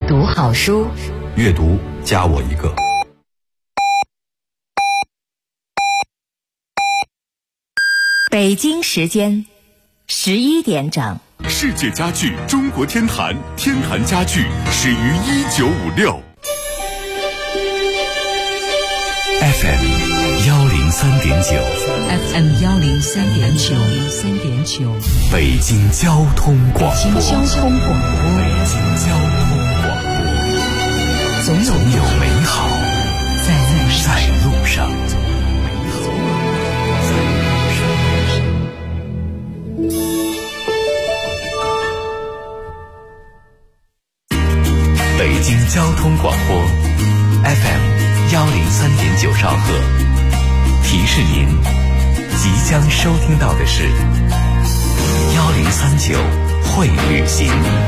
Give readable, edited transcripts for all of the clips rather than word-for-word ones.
读好书， 阅读加我一个。 北京时间11点整。 世界家具中国天坛，天坛家具始于1956。 FM 103.9 FM 103.9 北京交通广播。 北京交通广播，总有美好在路上。 北京交通广播 FM 103.9兆赫，提示您即将收听到的是1039会旅行。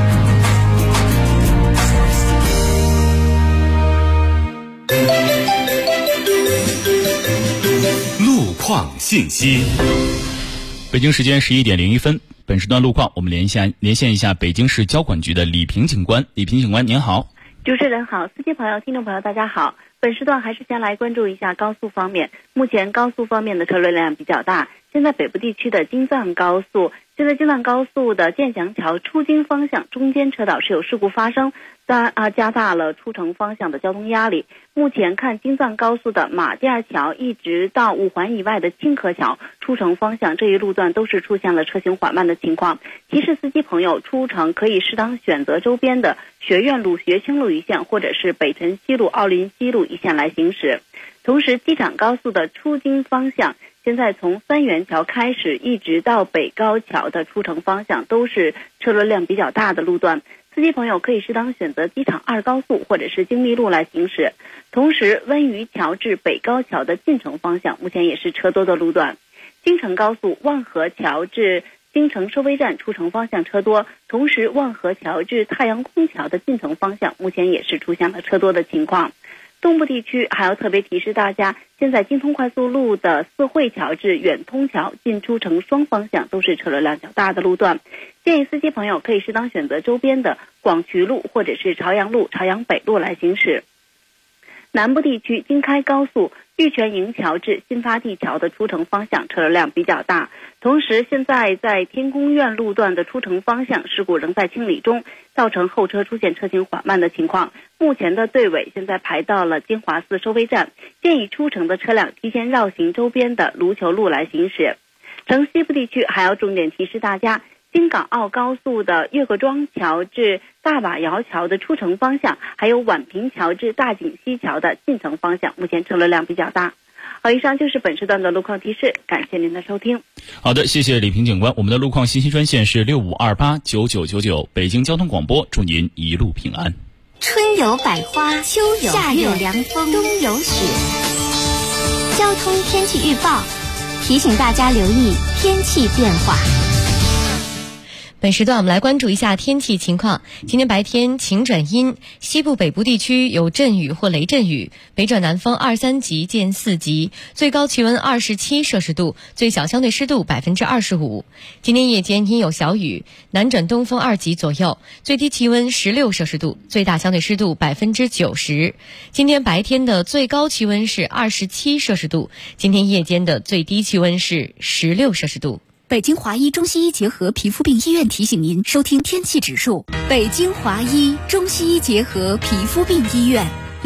路况信息。 北京时间11点01分，本时段路况，我们连线一下北京市交管局的李平警官。李平警官您好。 主持人好，司机朋友、听众朋友大家好。本时段还是先来关注一下高速方面。目前高速方面的车流量比较大，现在北部地区的京藏高速的建祥桥出京方向中间车道是有事故发生，加大了出城方向的交通压力。目前看京藏高速的马甸桥一直到五环以外的清河桥出城方向这一路段都是出现了车行缓慢的情况，提示司机朋友出城可以适当选择周边的学院路、学清路一线或者是北辰西路、奥林西路一线来行驶。同时机场高速的出京方向现在从三元桥开始一直到北高桥的出城方向都是车流量比较大的路段，司机朋友可以适当选择机场二高速或者是京密路来行驶。同时温榆桥至北高桥的进城方向目前也是车多的路段。京承高速万河桥至京承收费站出城方向车多，同时万河桥至太阳宫桥的进城方向目前也是出现了车多的情况。东部地区还要特别提示大家，现在京通快速路的四惠桥至远通桥进出城双方向都是车流量较大的路段，建议司机朋友可以适当选择周边的广渠路或者是朝阳路、朝阳北路来行驶。南部地区京开高速玉泉营桥至新发地桥的出城方向车流量比较大，同时现在在天宫苑路段的出城方向事故仍在清理中，造成后车出现车行缓慢的情况。目前的队尾现在排到了金华寺收费站，建议出城的车辆提前绕行周边的卢球路来行驶。城西部地区还要重点提示大家，京港澳高速的岳各庄桥至大把窑桥的出城方向，还有宛平桥至大井西桥的进城方向目前车流量比较大。好，以上就是本时段的路况提示，感谢您的收听。 好的，谢谢李平警官。我们的路况信息专线是65289999，北京交通广播，祝您一路平安。 春有百花，秋有夏有凉风，冬有雪。交通天气预报提醒大家留意天气变化。 本时段我们来关注一下天气情况。今天白天晴转阴，西部北部地区有阵雨或雷阵雨，北转南风2、3级见4级，最高气温27摄氏度，最小相对湿度25%。今天夜间阴有小雨，南转东风2级左右，最低气温16摄氏度，最大相对湿度90%。今天白天的最高气温是27摄氏度，今天夜间的最低气温是16摄氏度。 北京华医中西医结合皮肤病医院提醒您收听天气指数。北京华医中西医结合皮肤病医院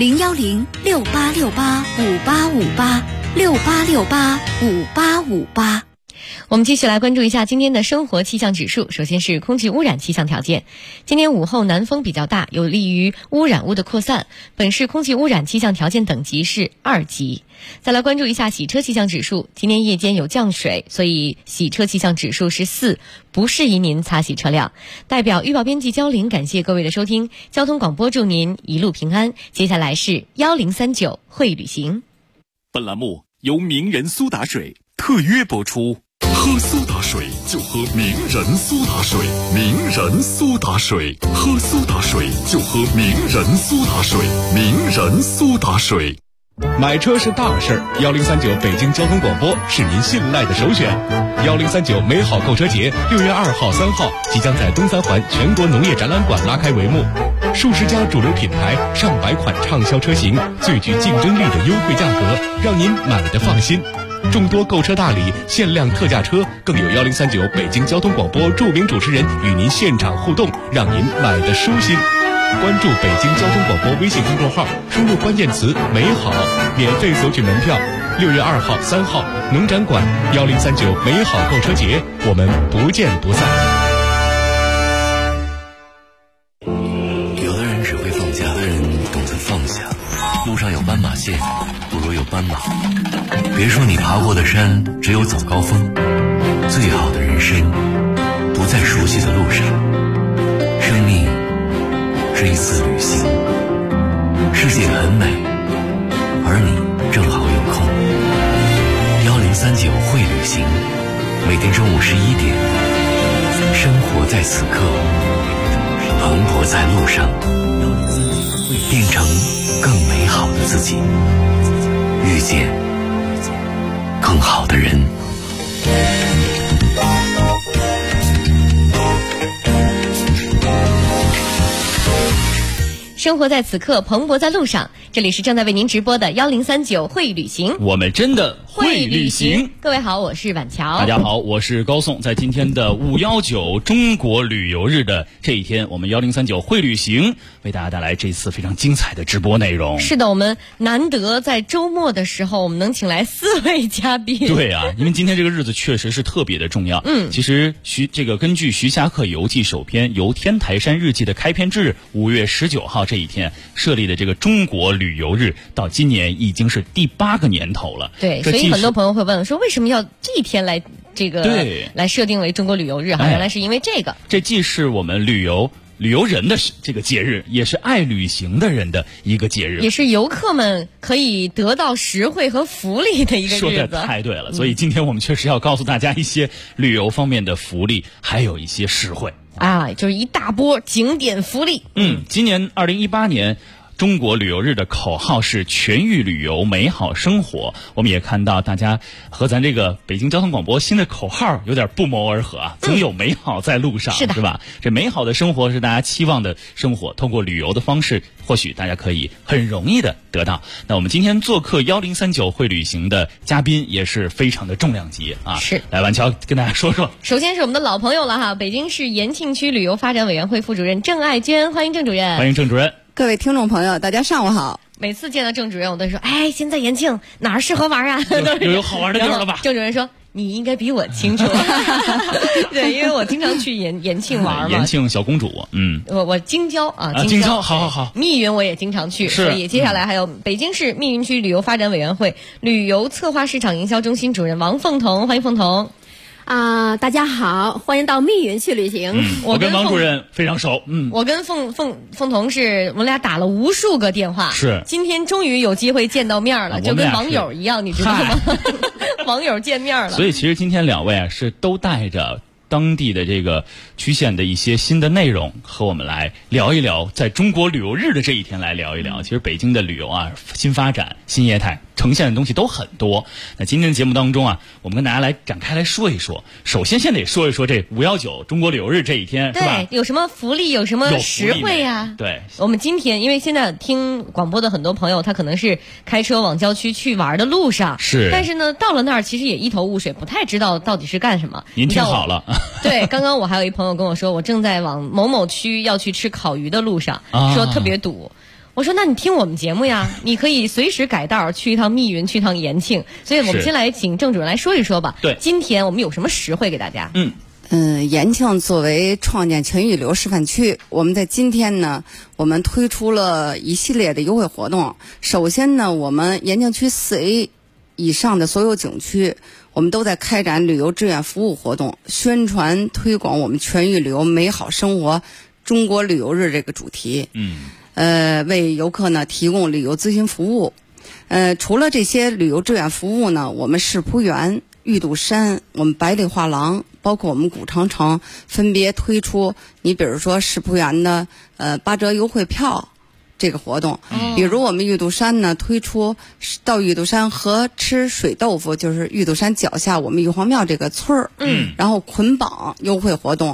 ，01068685858，68685858。 我们继续来关注一下今天的生活气象指数。首先是空气污染气象条件，今天午后南风比较大，有利于污染物的扩散，本市空气污染气象条件等级是2级。再来关注一下洗车气象指数，今天夜间有降水，所以洗车气象指数是4，不适宜您擦洗车辆。代表预报编辑焦玲感谢各位的收听，交通广播祝您一路平安。接下来是1039会旅行。 本栏目由名人苏打水特约播出。喝苏打水就喝名人苏打水，名人苏打水，喝苏打水就喝名人苏打水，名人苏打水。 买车是大事，1039北京交通广播是您信赖的首选。1039美好购车节6月2号、3号即将在东三环全国农业展览馆拉开帷幕。 数十家主流品牌、上百款畅销车型，最具竞争力的优惠价格，让您买得放心。众多购车大礼、限量特价车，更有1039北京交通广播著名主持人与您现场互动，让您买得舒心。关注北京交通广播微信公众号，输入关键词“美好”，免费索取门票。6月2号、3号，农展馆1039美好购车节，我们不见不散。 有的人只会放假，有的人懂得放下。路上有斑马线，不如有斑马。别说你爬过的山只有早高峰，最好的人生不在熟悉的路上。生命是一次旅行，世界很美，而你正好有空。1039会旅行，每天中午11点，生活在此刻，蓬勃在路上，变成更美好的自己，遇见更好的人。 生活在此刻，蓬勃在路上。这里是正在为您直播的1039会旅行， 我们真的会旅行。 各位好，我是婉乔。 大家好，我是高颂。在今天的519中国旅游日的这一天，我们1039会旅行为大家带来这次非常精彩的直播内容。 是的，我们难得在周末的时候，我们能请来4位嘉宾。 对啊，因为今天这个日子确实是特别的重要。其实根据徐霞客游记首篇《游天台山日记》的开篇之日5月19号这一天设立的这个中国旅游日，到今年已经是第8个年头了。 对，所以很多朋友会问说，为什么要这一天来来设定为中国旅游日？原来是因为这个。 这既是我们旅游人的这个节日，也是爱旅行的人的一个节日， 也是游客们可以得到实惠和福利的一个日子。 说的太对了，所以今天我们确实要告诉大家一些旅游方面的福利，还有一些实惠啊，就是一大波景点福利。 今年2018年。中国旅游日的口号是全域旅游美好生活，我们也看到大家和咱这个北京交通广播新的口号有点不谋而合啊，总有美好在路上，是吧？这美好的生活是大家期望的生活，通过旅游的方式，或许大家可以很容易的得到。那我们今天做客1039会旅行的嘉宾也是非常的重量级啊， 是。 来，婉乔跟大家说说。 首先是我们的老朋友了哈，北京市延庆区旅游发展委员会副主任郑爱娟，欢迎郑主任。 欢迎郑主任。 各位听众朋友，大家上午好。 每次见到郑主任，我都说，现在延庆哪儿适合玩啊？ 有好玩的地儿了吧？ 郑主任说，你应该比我清楚。对，因为我经常去延庆玩嘛。 延庆小公主， 我京郊啊， 京郊，好。 密云我也经常去，所以接下来还有北京市密云区旅游发展委员会旅游策划市场营销中心主任王凤彤，欢迎凤彤。 大家好，欢迎到密云去旅行。 我跟王主任非常熟。 我跟凤彤是我们俩打了无数个电话， 是今天终于有机会见到面了，就跟网友一样，你知道吗？网友见面了。 所以其实今天两位啊是都带着当地的这个区县的一些新的内容和我们来聊一聊，在中国旅游日的这一天来聊一聊。其实北京的旅游啊，新发展、新业态呈现的东西都很多。那今天的节目当中啊，我们跟大家来展开来说一说。首先先得说一说这519中国旅游日这一天，是吧？ 有什么福利，有什么实惠呀？ 对， 我们今天因为现在听广播的很多朋友，他可能是开车往郊区去玩的路上， 是， 但是呢，到了那儿其实也一头雾水，不太知道到底是干什么。 您听好了。 对，刚刚我还有一朋友跟我说，我正在往某某区要去吃烤鱼的路上，说特别堵。我说那你听我们节目呀，你可以随时改道去一趟密云，去一趟延庆。所以我们先来请郑主任来说一说吧。 对， 今天我们有什么实惠给大家？ 延庆作为创建全域旅游示范区，我们在今天呢，我们推出了一系列的优惠活动。首先呢，我们延庆区4A 以上的所有景区，我们都在开展旅游志愿服务活动，宣传推广我们全域旅游美好生活中国旅游日这个主题。为游客呢提供旅游咨询服务。除了这些旅游志愿服务呢，我们世仆园、玉渡山、我们百里画廊，包括我们古长城，分别推出你比如说世仆园的8折优惠票这个活动。比如我们玉渡山呢推出到玉渡山和吃水豆腐，就是玉渡山脚下我们玉皇庙这个村儿，然后捆绑优惠活动。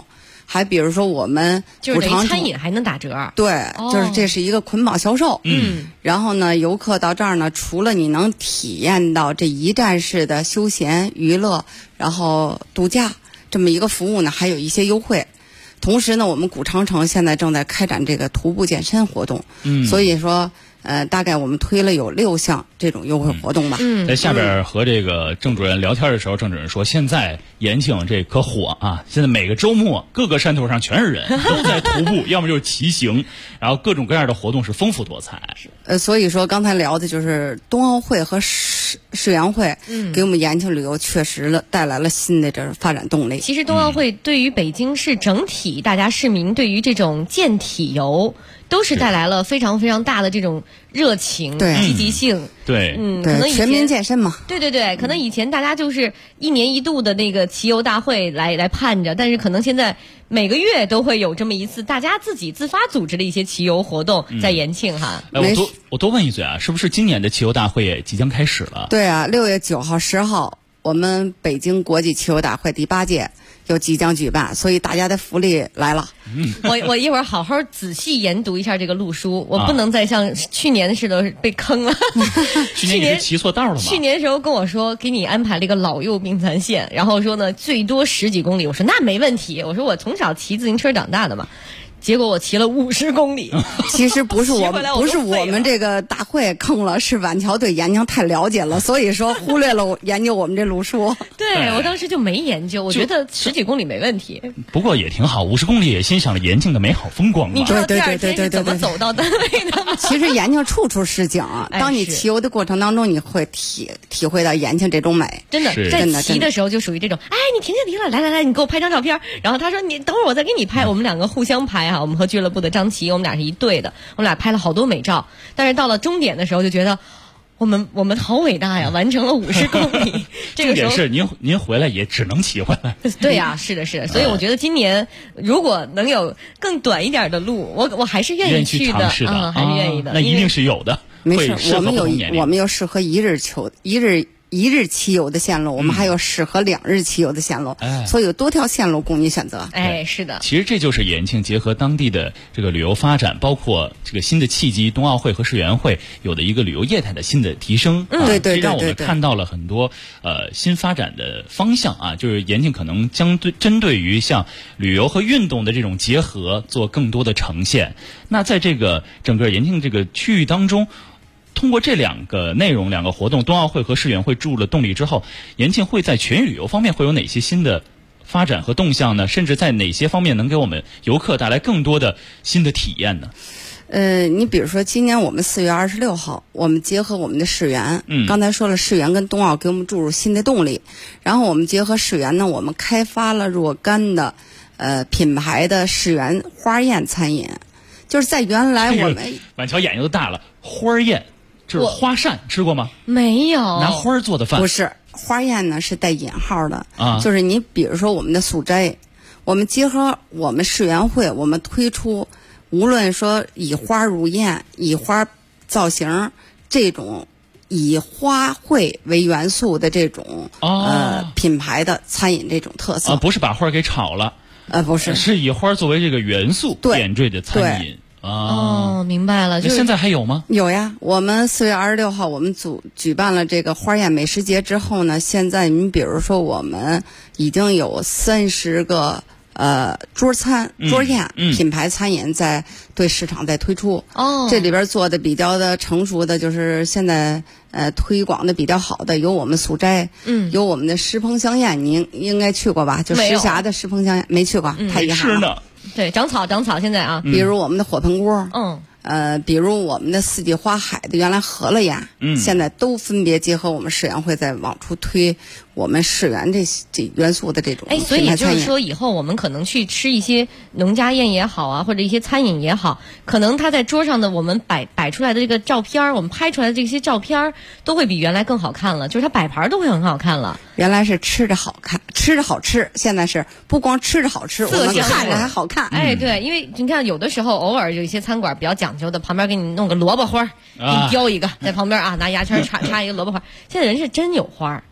还比如说我们就是等于餐饮还能打折。 对，就是这是一个捆绑销售。然后呢，游客到这儿呢，除了你能体验到这一站式的休闲娱乐，然后度假这么一个服务呢，还有一些优惠。同时呢，我们古长城现在正在开展这个徒步健身活动。所以说。大概我们推了有6项这种优惠活动吧。 在下边和这个郑主任聊天的时候，郑主任说，现在延庆这可火啊！现在每个周末各个山头上全是人，都在徒步，要么就是骑行，然后各种各样的活动是丰富多彩。 所以说刚才聊的就是冬奥会和世园会，给我们延庆旅游确实带来了新的这发展动力。 其实冬奥会对于北京市整体大家市民对于这种健体游。都是带来了非常非常大的这种热情、积极性。 对， 可能全民健身嘛。 对，可能以前大家就是1年1度的那个骑游大会来盼着，但是可能现在每个月都会有这么一次大家自己自发组织的一些骑游活动在延庆哈。 我多问一嘴啊，是不是今年的骑游大会也即将开始了？ 对啊，6月9号、10号，我们北京国际骑游大会第8届。就即将举办，所以大家的福利来了。 我一会儿好好仔细研读一下这个路书，我不能再像去年似的被坑了。 去年你是骑错道了吗？ 去年的时候跟我说给你安排了一个老幼并残线，然后说呢最多10几公里，我说那没问题，我说我从小骑自行车长大的嘛。结果我骑了50公里， 其实不是我们这个大会坑了，是晚桥对延庆太了解了，所以说忽略了研究我们这路书。 对，我当时就没研究，我觉得10几公里没问题。 不过也挺好，50公里也欣赏了延庆的美好风光嘛。 你知道第二天是怎么走到单位的吗？ 其实延庆处处是景，当你骑游的过程当中，你会体会到延庆这种美。 真的，在骑的时候就属于这种，哎，你停了，来，你给我拍张照片。然后他说你等会儿我再给你拍，我们2个互相拍。我们和俱乐部的张琪，我们俩是一对的，我们俩拍了好多美照。但是到了终点的时候，就觉得我们好伟大呀，完成了50公里。这个时候是您回来也只能骑回来。 对呀，是的。所以我觉得今年如果能有更短一点的路，我还是愿意去的，还是愿意的。 那一定是有的。 没事，我们有适合一日骑游的线路，我们还有适合2日骑游的线路，所以有多条线路供你选择。 是的。 其实这就是延庆结合当地的这个旅游发展，包括这个新的契机，冬奥会和世园会有的一个旅游业态的新的提升。 对， 这让我们看到了很多新发展的方向啊，就是延庆可能将针对于像旅游和运动的这种结合做更多的呈现。那在这个整个延庆这个区域当中，通过这2个内容、2个活动，冬奥会和世园会注入了动力之后，延庆会在全域旅游方面会有哪些新的发展和动向呢？甚至在哪些方面能给我们游客带来更多的新的体验呢？ 你比如说今年我们4月26号，我们结合我们的世园，刚才说了世园跟冬奥给我们注入新的动力，然后我们结合世园呢，我们开发了若干的品牌的世园花宴餐饮，就是在原来我们晚桥眼睛都大了，花宴。就是花扇吃过吗？ 没有。 拿花做的饭不是，花宴呢是带引号的就是你比如说我们的素斋，我们结合我们世园会，我们推出无论说以花入宴、以花造型这种以花卉为元素的这种品牌的餐饮这种特色不是把花给炒了不是， 是以花作为这个元素点缀的餐饮。 明白了。 现在还有吗？ 有呀，我们4月26号我们举办了这个花宴美食节之后呢，现在你比如说我们已经有30个桌宴品牌餐饮在对市场在推出。这里边做的比较的成熟的，就是现在推广的比较好的有我们素斋，有我们的石棚香宴，您应该去过吧？就石匣的石棚香宴没去过，太遗憾了。 对，长草现在比如我们的火盆锅，比如我们的四季花海的原来饸饹宴，现在都分别结合我们世园会在往出推我们世园这元素的这种。 所以就是说以后我们可能去吃一些农家宴也好啊，或者一些餐饮也好，可能它在桌上的我们摆出来的这个照片，我们拍出来的这些照片都会比原来更好看了，就是它摆盘都会很好看了。 原来是吃着好看，吃着好吃，现在是不光吃着好吃，我们看着还好看。 对，因为你看有的时候偶尔有一些餐馆比较讲究的，旁边给你弄个萝卜花，给你雕一个在旁边拿牙签插一个萝卜花。现在人是真有花，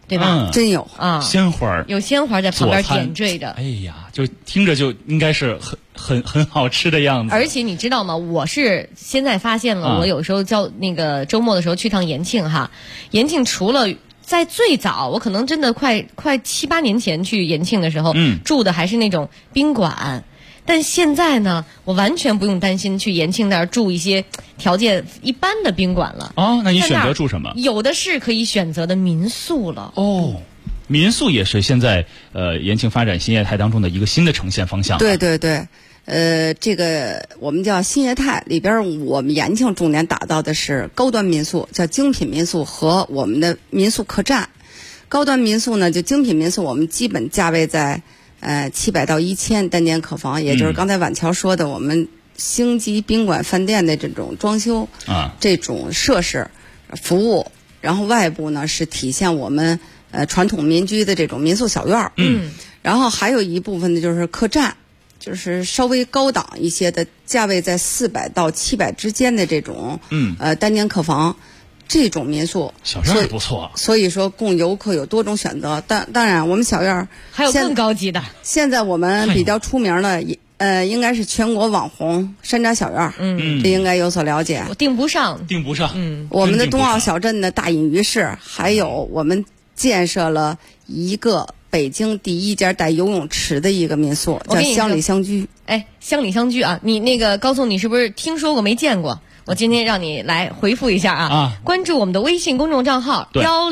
对吧？ 真有啊， 鲜花有鲜花在旁边点缀着。 哎呀，就听着就应该是很好吃的样子。 而且你知道吗？我是现在发现了，我有时候那个周末的时候去趟延庆哈，延庆除了在最早，我可能真的快7、8年前去延庆的时候，住的还是那种宾馆。但现在呢，我完全不用担心去延庆那儿住一些条件一般的宾馆了。 哦，那你选择住什么？ 有的是可以选择的民宿了。 哦，民宿也是现在延庆发展新业态当中的一个新的呈现方向。 对对对，这个我们叫新业态里边，我们延庆重点打造的是高端民宿，叫精品民宿和我们的民宿客栈。高端民宿呢，就精品民宿，我们基本价位在700到1000单间客房，也就是刚才婉乔说的，我们星级宾馆饭店的这种装修这种设施服务，然后外部呢是体现我们传统民居的这种民宿小院然后还有一部分呢就是客栈，就是稍微高档一些的，价位在400到700之间的这种单间客房。这种民宿小院不错， 所以说供游客有多种选择。当然，我们小院还有更高级的。 现在我们比较出名的，应该是全国网红山楂小院。这应该有所了解。 我订不上。 我们的冬奥小镇的大隐于市，还有我们建设了一个北京第一家带游泳池的一个民宿，叫乡里乡居。 哎，乡里乡居啊，你那个高颂，你是不是听说过没见过？我今天让你来回复一下关注我们的微信公众账号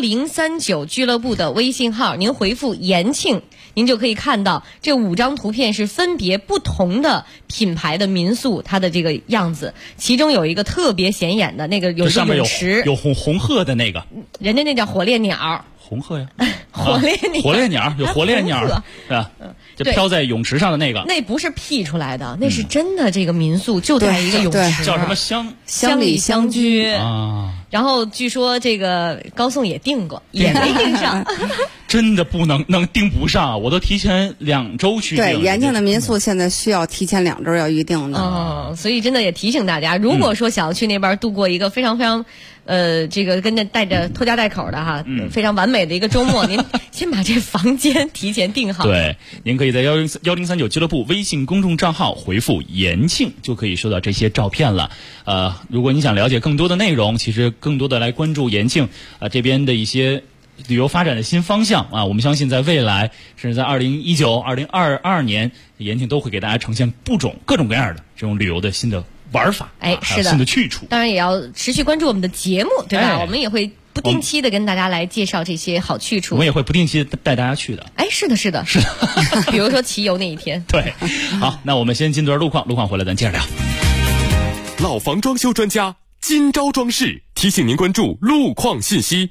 1039俱乐部的微信号，您回复延庆，您就可以看到这5张图片是分别不同的品牌的民宿它的这个样子，其中有一个特别显眼的那个有上面泳池， 有红鹤的那个， 人家那叫火烈鸟。 红鹤呀， 火烈鸟， 火烈鸟有火烈鸟，对吧？就飘在泳池上的那个， 那不是 P 出来的，那是真的。这个民宿就在一个泳池， 叫什么乡里乡居啊。 然后据说这个高颂也订过，也没订上。 真的不能订不上，我都提前2周去订。 对，延庆的民宿现在需要提前2周要预定的。 所以真的也提醒大家，如果说想要去那边度过一个非常非常这个跟着带着拖家带口的哈，非常完美的一个周末，您先把这房间提前订好。 对，您可以在1039俱乐部微信公众账号回复延庆，就可以收到这些照片了。如果你想了解更多的内容，其实更多的来关注延庆这边的一些旅游发展的新方向我们相信在未来，甚至在2019、2022年，延庆都会给大家呈现各种各样的这种旅游的新的玩法， 是的， 新的去处。 当然也要持续关注我们的节目，对吧？我们也会不定期的跟大家来介绍这些好去处。 我们也会不定期的带大家去的。 是的。比如说骑游那一天。 对，好，那我们先进段路况回来咱接着聊。 老房装修专家今朝装饰提醒您关注路况信息。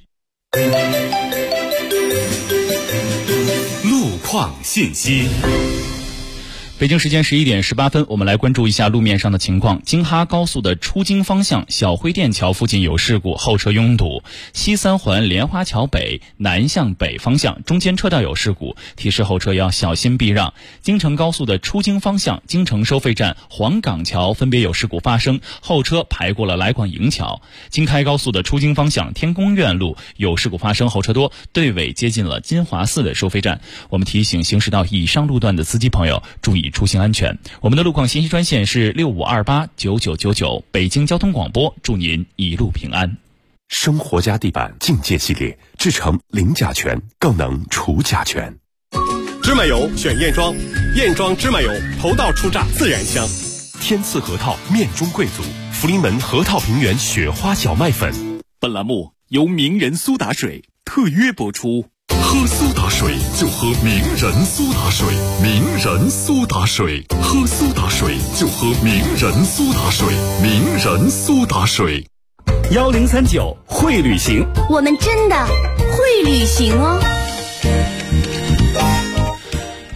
路况信息。 北京时间11点18分，我们来关注一下路面上的情况。京哈高速的出京方向小灰店桥附近有事故，后车拥堵；西3环莲花桥北南向北方向中间车道有事故，提示后车要小心避让。京承高速的出京方向京承收费站黄岗桥分别有事故发生，后车排过了来广营桥。京开高速的出京方向天宫院路有事故发生，后车多，队尾接近了金华寺的收费站。我们提醒行驶到以上路段的司机朋友注意出行安全。我们的路况信息专线是65289999，北京交通广播，祝您一路平安。 生活家地板境界系列，制成零甲醛，更能除甲醛。 芝麻油选燕庄，燕庄芝麻油头道出榨自然香。 天赐核桃面中贵族，福临门核桃平原雪花小麦粉。 本栏目由名人苏打水特约播出。 喝苏打水就喝名人苏打水，名人苏打水，喝苏打水就喝名人苏打水，名人苏打水。 1039会旅行， 我们真的会旅行哦。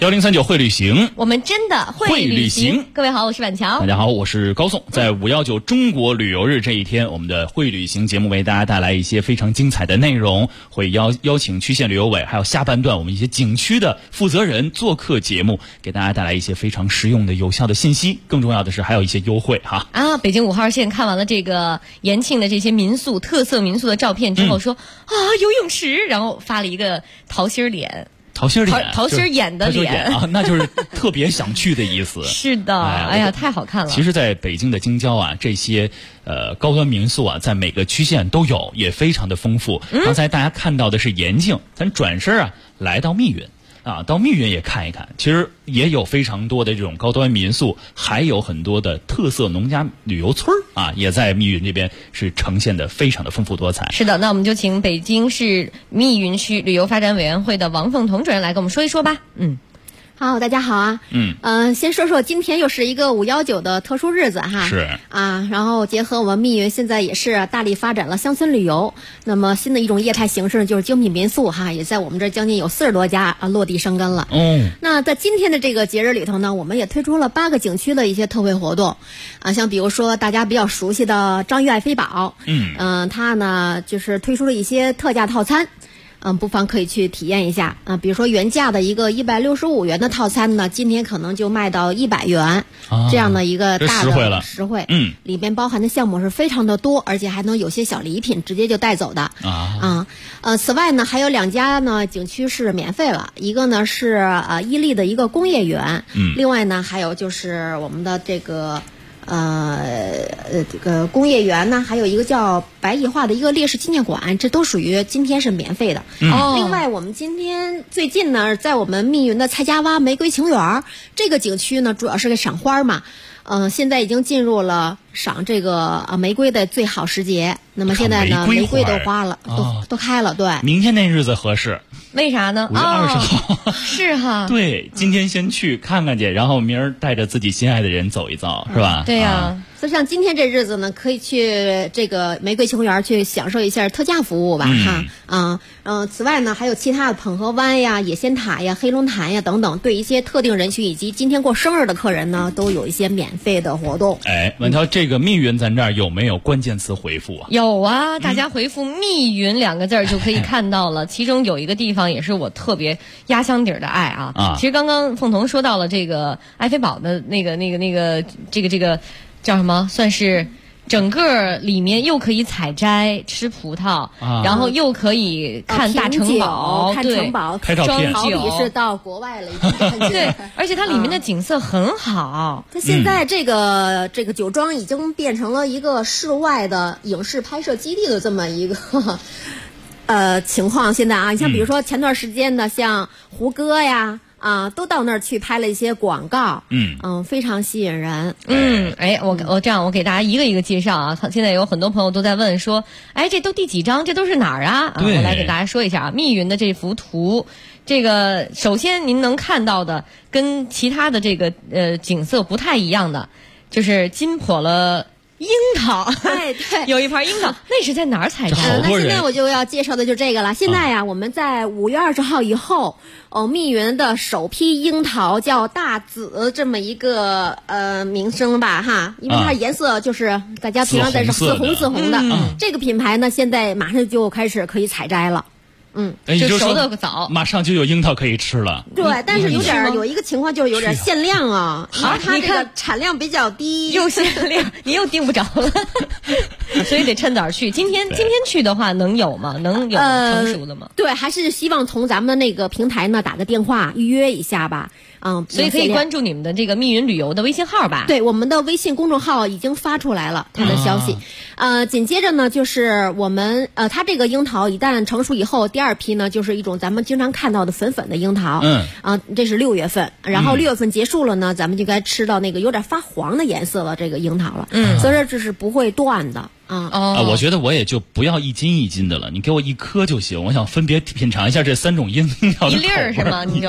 1039会旅行， 我们真的会旅行。各位好，我是婉乔。 大家好，我是高颂。在519中国旅游日这一天，我们的会旅行节目为大家带来一些非常精彩的内容，会邀请区县旅游委，还有下半段我们一些景区的负责人做客节目，给大家带来一些非常实用的、有效的信息。更重要的是，还有一些优惠哈。 北京5号线看完了这个延庆的这些民宿、特色民宿的照片之后说，游泳池，然后发了一个桃心脸。桃心眼的脸啊，那就是特别想去的意思。 是的，哎呀，太好看了。 其实，在北京的京郊啊，这些高端民宿啊，在每个区县都有，也非常的丰富。刚才大家看到的是延庆，咱转身啊来到密云。到密云也看一看，其实也有非常多的这种高端民宿，还有很多的特色农家旅游村也在密云这边是呈现的非常的丰富多彩。 是的，那我们就请北京市密云区旅游发展委员会的王凤彤主任来跟我们说一说吧。 好，大家好啊。先说说今天又是一个519的特殊日子哈。 是然后结合我们密云现在也是大力发展了乡村旅游，那么新的一种业态形式呢，就是精品民宿哈，也在我们这将近有40多家落地生根了。那在今天的这个节日里头呢，我们也推出了8个景区的一些特惠活动像比如说大家比较熟悉的张裕爱飞宝，它呢就是推出了一些特价套餐。不妨可以去体验一下比如说原价的一个165元的套餐呢，今天可能就卖到100元，这样的一个大的实惠。里边包含的项目是非常的多，而且还能有些小礼品直接就带走的此外呢，还有2家呢景区是免费了，一个呢是伊利的一个工业园，另外呢还有就是我们的这个这个工业园呢，还有一个叫白蚁化的一个烈士纪念馆，这都属于今天是免费的。另外我们今天最近呢，在我们密云的蔡家洼玫瑰情园这个景区呢，主要是个赏花嘛，现在已经进入了赏这个玫瑰的最好时节。那么现在呢，玫瑰都花了，都开了。对， 明天那日子合适。 为啥呢？ 5月20号是哈。 对，今天先去看看去，然后明儿带着自己心爱的人走一遭，是吧？ 对呀。 所以像今天这日子呢，可以去这个玫瑰情园去享受一下特价服务吧此外呢，还有其他的捧河湾呀、野仙塔呀、黑龙潭呀等等，对一些特定人群以及今天过生日的客人呢，都有一些免费的活动。 婉乔，这个密云咱这儿有没有关键词回复啊？ 有啊，大家回复密云2个字就可以看到了。其中有一个地方也是我特别压箱底儿的爱其实刚刚凤彤说到了这个爱妃堡的那个这个叫什么，算是整个里面又可以采摘吃葡萄然后又可以看大城堡， 看城堡， 拍照片， 好比是到国外了已经。 对，而且它里面的景色很好。 它现在这个酒庄已经变成了一个室外的影视拍摄基地的这么一个情况。现在你像比如说前段时间的像胡歌呀都到那儿去拍了一些广告，非常吸引人。 我这样，我给大家一个一个介绍现在有很多朋友都在问说，这都第几张？这都是哪儿我来给大家说一下密云的这幅图。这个首先您能看到的跟其他的这个景色不太一样的，就是金笸了樱桃， 对， 有一盘樱桃，那是在哪儿采摘？ 那现在我就要介绍的就这个了。现在我们在5月20号以后，密云的首批樱桃叫大紫这么一个名声吧因为它颜色就是大家平常在是紫红的。这个品牌呢，现在马上就开始可以采摘了。 就熟得早， 马上就有樱桃可以吃了。 对，但是有一个情况就是有点限量然后它这个产量比较低， 又限量，你又订不着了，所以得趁早去。今天去的话能有吗？能有成熟的吗？ 对，还是希望从咱们的那个平台呢打个电话预约一下吧。 所以可以关注你们的这个密云旅游的微信号吧。 对，我们的微信公众号已经发出来了它的消息。紧接着呢，就是我们它这个樱桃一旦成熟以后，第2批呢就是一种咱们经常看到的粉粉的樱桃。这是6月份，然后6月份结束了呢，咱们就该吃到那个有点发黄的颜色的这个樱桃了。所以说这是不会断的。 我觉得我也就不要1斤1斤的了，你给我1颗就行。我想分别品尝一下这3种樱桃的 1粒儿是吗？你就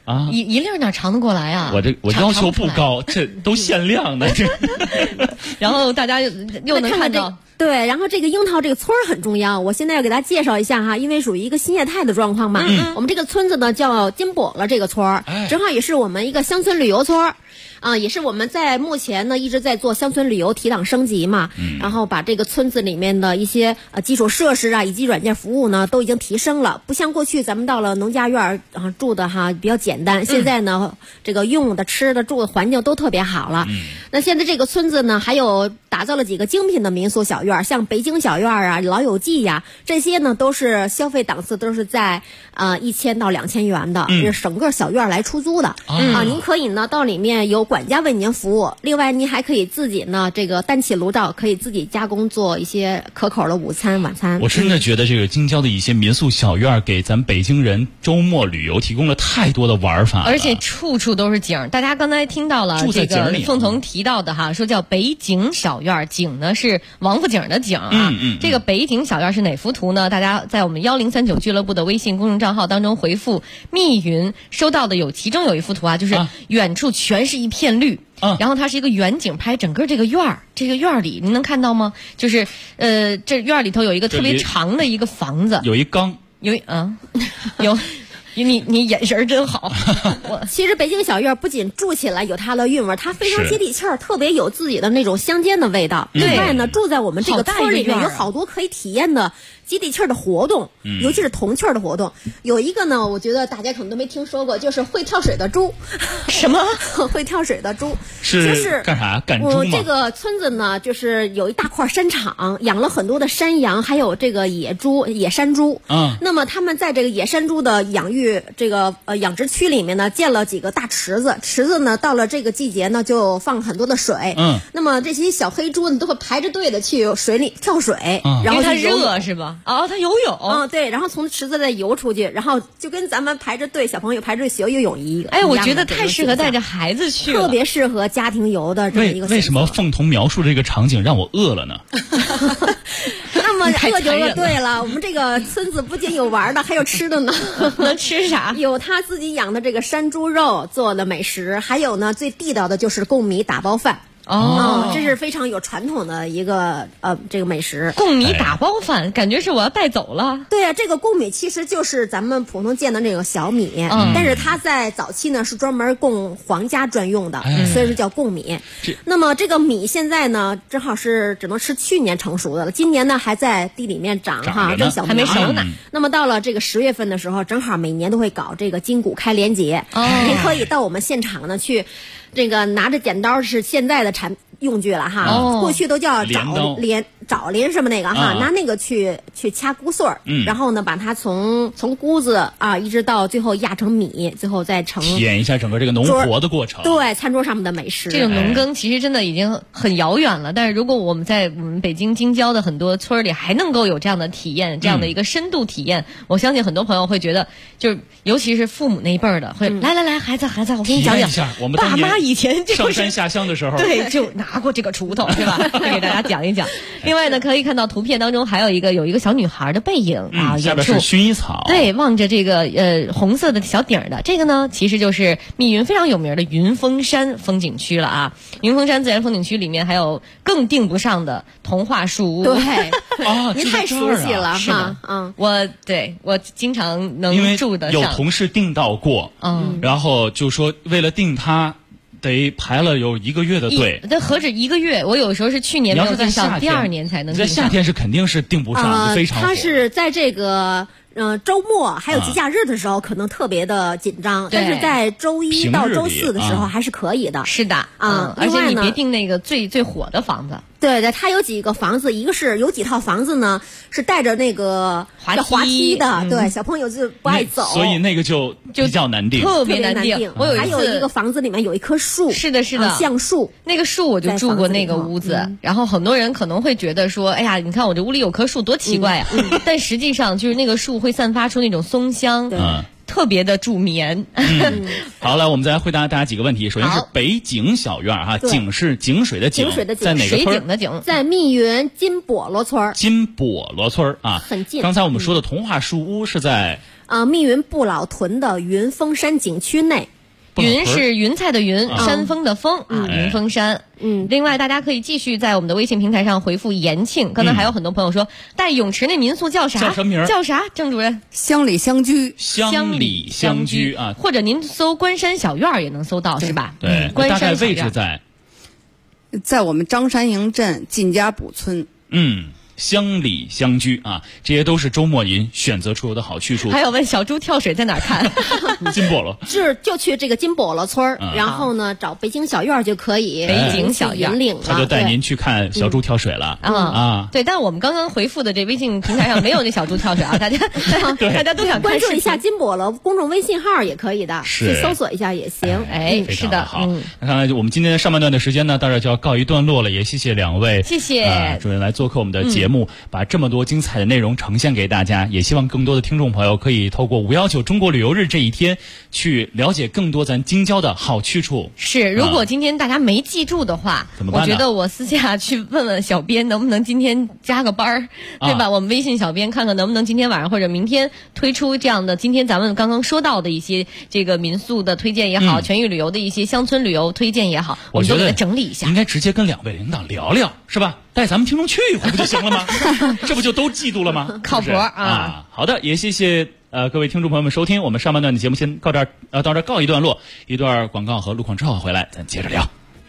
啊， 一粒哪尝得过来啊？ 我要求不高，这都限量的。 然后大家又能看到。 对，然后这个樱桃这个村儿很重要，我现在要给大家介绍一下哈，因为属于一个新业态的状况嘛。我们这个村子呢叫金簸了这个村儿，正好也是我们一个乡村旅游村儿。也是我们在目前呢一直在做乡村旅游提档升级嘛，然后把这个村子里面的一些基础设施啊以及软件服务呢都已经提升了，不像过去咱们到了农家院住的比较简单，现在呢这个用的吃的住的环境都特别好了。那现在这个村子呢还有打造了几个精品的民宿小院，像北京小院啊、老友记呀，这些呢都是消费档次都是在1000到2000元的，是整个小院来出租的。您可以呢到里面有管家为您服务，另外您还可以自己呢这个担起炉灶，可以自己加工做一些可口的午餐晚餐。 我真的觉得这个京郊的一些民宿小院给咱北京人周末旅游提供了太多的玩法了， 而且处处都是景。大家刚才听到了这个凤彤提到的说叫北景小院，景呢是王府井的景啊。这个北景小院是哪幅图呢？大家在我们1039俱乐部的微信公众账号当中回复密云，收到的其中有一幅图就是远处全是一片绿。然后它是一个远景拍整个这个院儿，这个院儿里您能看到吗？就是这院儿里头有一个特别长的一个房子， 有一缸， 有你眼神真好。 其实北京小院不仅住起来有它的韵味，它非常接地气儿，特别有自己的那种乡间的味道。另外呢，住在我们这个村里面有好多可以体验的接地气儿的活动，尤其是童趣儿的活动。有一个呢，我觉得大家可能都没听说过，就是会跳水的猪。 什么？ 会跳水的猪是干啥？赶猪吗？ 我这个村子呢，就是有一大块山场，养了很多的山羊，还有这个野山猪。那么他们在这个野山猪的养殖区里面呢，建了几个大池子呢，到了这个季节呢，就放很多的水。那么这些小黑猪呢，都会排着队的去水里跳水，然后它热是吧？它游泳。 对，然后从池子再游出去，然后就跟咱们排着队小朋友排着队学游泳一样。 我觉得太适合带着孩子去了， 特别适合家庭游的这么一个。 为什么凤彤描述这个场景让我饿了呢？ 那么饿就饿对了，我们这个村子不仅有玩的，还有吃的呢。 能吃啥？ 有他自己养的这个山猪肉做的美食，还有呢最地道的就是贡米打包饭。这是非常有传统的一个这个美食。 贡米打包饭，感觉是我要带走了。 对啊，这个贡米其实就是咱们普通见的那种小米，但是它在早期呢是专门供皇家专用的，所以是叫贡米。那么这个米现在呢，正好是只能吃去年成熟的了，今年呢还在地里面长扔小苗， 还没熟呢。 那么到了这个10月份的时候，正好每年都会搞这个筋骨开镰节，您可以到我们现场呢去。这个拿着剪刀是现在的用具了过去都叫找镰什么那个拿那个去掐菇穗儿，然后呢把它从菇子一直到最后压成米，最后再体验一下整个这个农活的过程。 对，餐桌上面的美食。 这种农耕其实真的已经很遥远了，但是如果我们在北京京郊的很多村里还能够有这样的体验，这样的一个深度体验，我相信很多朋友会觉得，就是尤其是父母那一辈儿的会来孩子，我跟你讲讲， 我们爸妈以前就是上山下乡的时候， 对，就拿过这个锄头，对吧？给大家讲一讲。另外呢，可以看到图片当中还有一个小女孩的背影下边是薰衣草， 对，望着这个红色的小顶的这个呢，其实就是密云非常有名的云峰山风景区了啊。云峰山自然风景区里面还有更订不上的童话树屋， 对您太熟悉了哈。我经常能住得上， 有同事订到过，然后就说为了订它。得排了有1个月的队， 这何止1个月？我有时候是去年没有订上，第2年才能订上。 在夏天是肯定是订不上，非常火。 它是在这个周末还有节假日的时候可能特别的紧张，但是在周1到周4的时候还是可以的。 是的而且你别订那个最火的房子。 对，它有几个房子，一个是有几套房子呢是带着那个滑梯的，对，小朋友就不爱走， 所以那个就比较难订， 特别难订。还有一个房子里面有一棵树， 是的橡树， 那个树我就住过那个屋子，然后很多人可能会觉得说，哎呀，你看我这屋里有棵树多奇怪呀，但实际上就是那个树会散发出那种松香。 特别的助眠。 好了，我们再来回答大家几个问题。首先是北井小院哈，井是井水的井，在哪个村？ 水井的井， 在密云金笸箩村。 金笸箩村啊， 很近。 刚才我们说的童话树屋是在密云不老屯的云峰山景区内。 云是云彩的云，山峰的峰啊，云峰山。另外大家可以继续在我们的微信平台上回复延庆。刚才还有很多朋友说，带泳池那民宿叫啥？ 叫什么名？ 叫啥？郑主任？ 乡里乡居。 乡里乡居啊， 或者您搜关山小院也能搜到，是吧？ 对，大概位置在我们张山营镇晋家堡村。 乡里乡居啊，这些都是周末您选择出游的好去处。 还有问小猪跳水在哪儿看？ 金笸箩就去这个金笸箩村，然后呢找北井小院就可以。 北井小院引领了， 他就带您去看小猪跳水了。 对，但是我们刚刚回复的这微信平台上没有这小猪跳水啊，大家都想关注一下金笸箩公众微信号也可以的， 是搜索一下也行。 是的， 好。那看来我们今天上半段的时间呢，到这就要告一段落了，也谢谢两位， 谢谢主任来做客我们的节目，把这么多精彩的内容呈现给大家，也希望更多的听众朋友可以透过519中国旅游日这一天去了解更多咱京郊的好去处。 是，如果今天大家没记住的话，我觉得我私下去问问小编能不能今天加个班儿，对吧？我们微信小编看看能不能今天晚上或者明天推出这样的今天咱们刚刚说到的一些这个民宿的推荐也好，全域旅游的一些乡村旅游推荐也好，我们都给它整理一下。 应该直接跟2位领导聊聊，是吧？带咱们听众去一回不就行了吗？这不就都嫉妒了吗？ 靠谱啊！ 好的，也谢谢各位听众朋友们收听我们上半段的节目，先到这儿告一段落，一段广告和路况之后回来咱接着聊。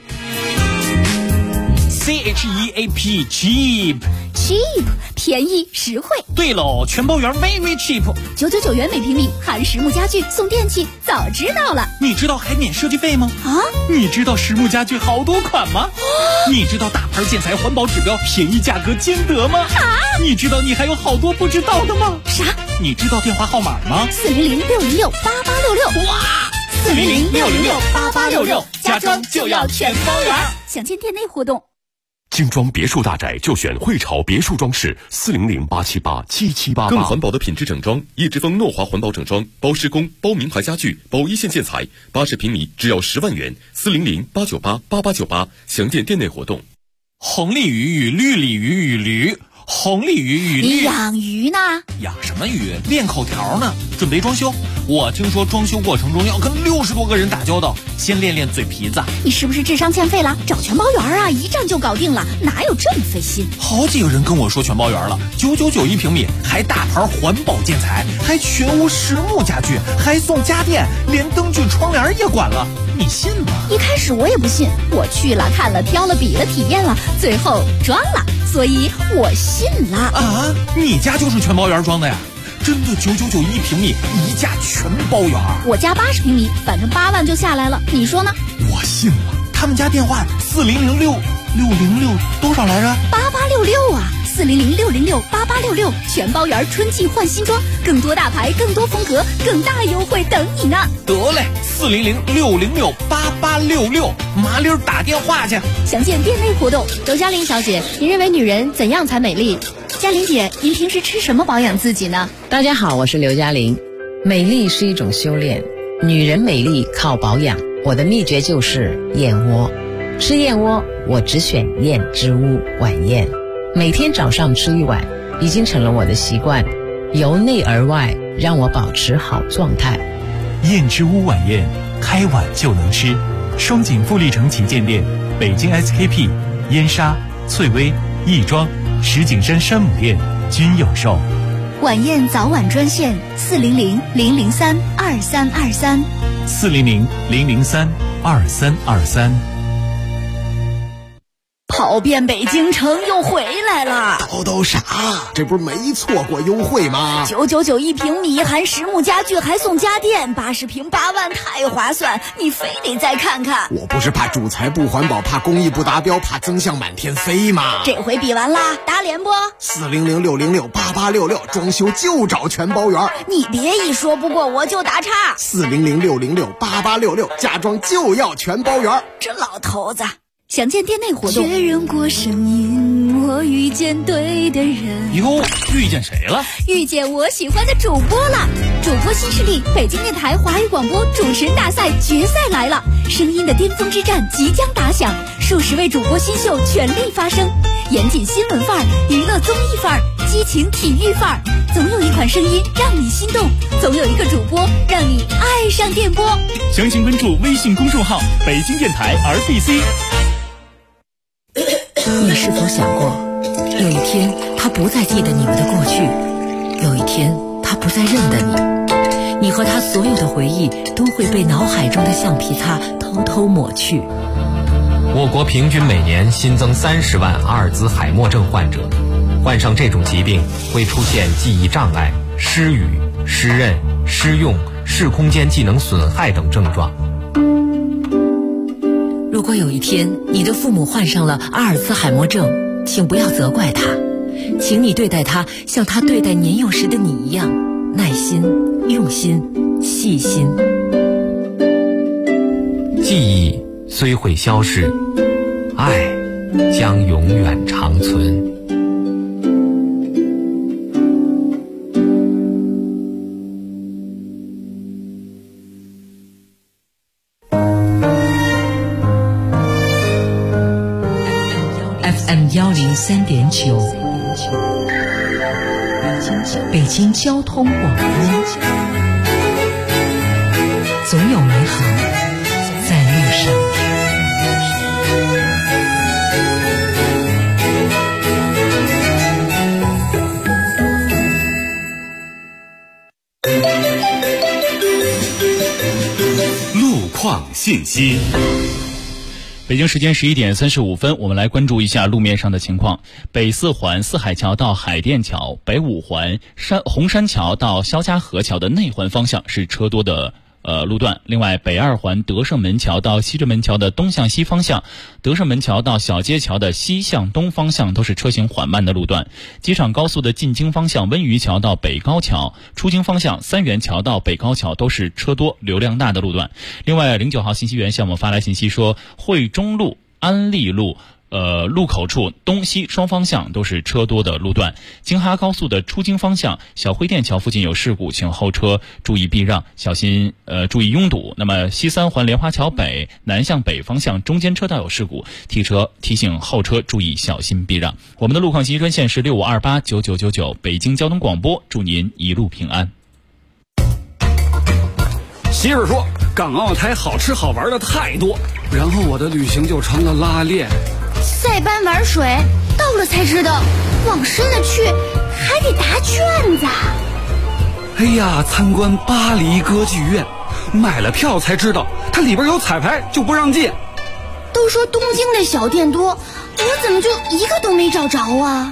CHEAP cheap 便宜实惠。 对喽，全包圆 very cheap， 999元每平米，含实木家具送电器，早知道了。 你知道还免设计费吗？你知道实木家具好多款吗？你知道大牌建材环保指标，便宜价格兼得吗？你知道你还有好多不知道的吗？ 啥？ 你知道电话号码吗 ？400-606-8866。 哇，400-606-8866，家装就要全包圆。 详见店内活动。 精装别墅大宅就选汇潮别墅装饰，400-878-7788。更环保的品质整装，叶之峰诺华环保整装，包施工、包名牌家具、包一线建材，80平米只要10万元，400-898-8898。详见店内活动。 红鲤鱼与绿鲤鱼与驴，红鲤鱼与绿。 你养鱼呢？ 养什么鱼？练口条呢，准备装修。我听说装修过程中要跟60多个人打交道，先练练嘴皮子。 你是不是智商欠费了？找全包圆啊，一站就搞定了，哪有这么费心？ 好几个人跟我说全包圆了，999一平米，还大牌环保建材，还全屋实木家具，还送家电，连灯具窗帘也管了，你信吗？ 一开始我也不信，我去了看了挑了比了体验了，最后装了，所以我信了。 啊，你家就是全包圆装的呀？真的999一平米，一价全包圆。 我家80平米，反正8万就下来了，你说呢？ 我信了。他们家电话40066多少来着 ？8866啊，400-606-8866，全包圆，春季换新装，更多大牌，更多风格，更大优惠等你呢。 得嘞，400-606-8866，麻溜打电话去。 详见店内活动。 刘嘉玲小姐，您认为女人怎样才美丽？ 嘉玲姐，您平时吃什么保养自己呢？ 大家好，我是刘嘉玲。美丽是一种修炼，女人美丽靠保养。我的秘诀就是燕窝。吃燕窝，我只选燕之屋晚宴，每天早上吃一碗，已经成了我的习惯，由内而外让我保持好状态。 燕之屋晚宴，开碗就能吃。双井富力城旗舰店、北京 SKP、燕莎、翠微、亦庄、石景山山姆店均有售。 晚宴早晚专线400-003-2323 400-003-2323。 跑遍北京城又回来了。 叨啥？这不是没错过优惠吗 ？999一平米，含实木家具，还送家电，80平8万，太划算！你非得再看看。 我不是怕主材不环保，怕工艺不达标，怕增项满天飞吗？ 这回比完啦，打脸不 ？400-606-8866，装修就找全包圆。 你别一说不过我就打岔。 400-606-8866，家装就要全包圆。 这老头子。详见店内活动。确认过声音我遇见对的人。 哟，遇见谁了？ 遇见我喜欢的主播了。主播新势力，北京电台华语广播主持人大赛决赛来了，声音的巅峰之战即将打响，数十位主播新秀全力发声，严谨新闻范儿，娱乐综艺范儿，激情体育范儿，总有一款声音让你心动，总有一个主播让你爱上电波。 详情关注微信公众号北京电台 RBC。 你是否想过，有一天他不再记得你们的过去，有一天他不再认得你，你和他所有的回忆都会被脑海中的橡皮擦偷偷抹去。 我国平均每年新增30万阿尔兹海默症患者，患上这种疾病会出现记忆障碍、失语、失认、失用、视空间技能损害等症状。 如果有一天你的父母患上了阿尔兹海默症，请不要责怪他，请你对待他像他对待年幼时的你一样，耐心、用心、细心。 记忆虽会消逝，爱将永远长存。 FM103.9，北京交通广播，总有美好在路上。 路况信息。 北京时间11点35分，我们来关注一下路面上的情况。北四环四海桥到海淀桥，北五环红山桥到肖家河桥的内环方向是车多的路段。另外，北二环德胜门桥到西直门桥的东向西方向，德胜门桥到小街桥的西向东方向都是车行缓慢的路段。机场高速的进京方向温榆桥到北高桥，出京方向三元桥到北高桥都是车多流量大的路段。另外，09号信息源向我们发来信息说，惠中路、安利路路口处东西双方向都是车多的路段。京哈高速的出京方向小汇店桥附近有事故，请后车注意避让，小心注意拥堵。那么西三环莲花桥北南向北方向中间车道有事故，提醒后车注意小心避让。我们的路况信息专线是65289999，北京交通广播，祝您一路平安。 媳妇说港澳台好吃好玩的太多，然后我的旅行就成了拉练。 塞班玩水，到了才知道，往深了去还得答卷子。 哎呀，参观巴黎歌剧院，买了票才知道，它里边有彩排就不让进。 都说东京的小店多，我怎么就一个都没找着啊？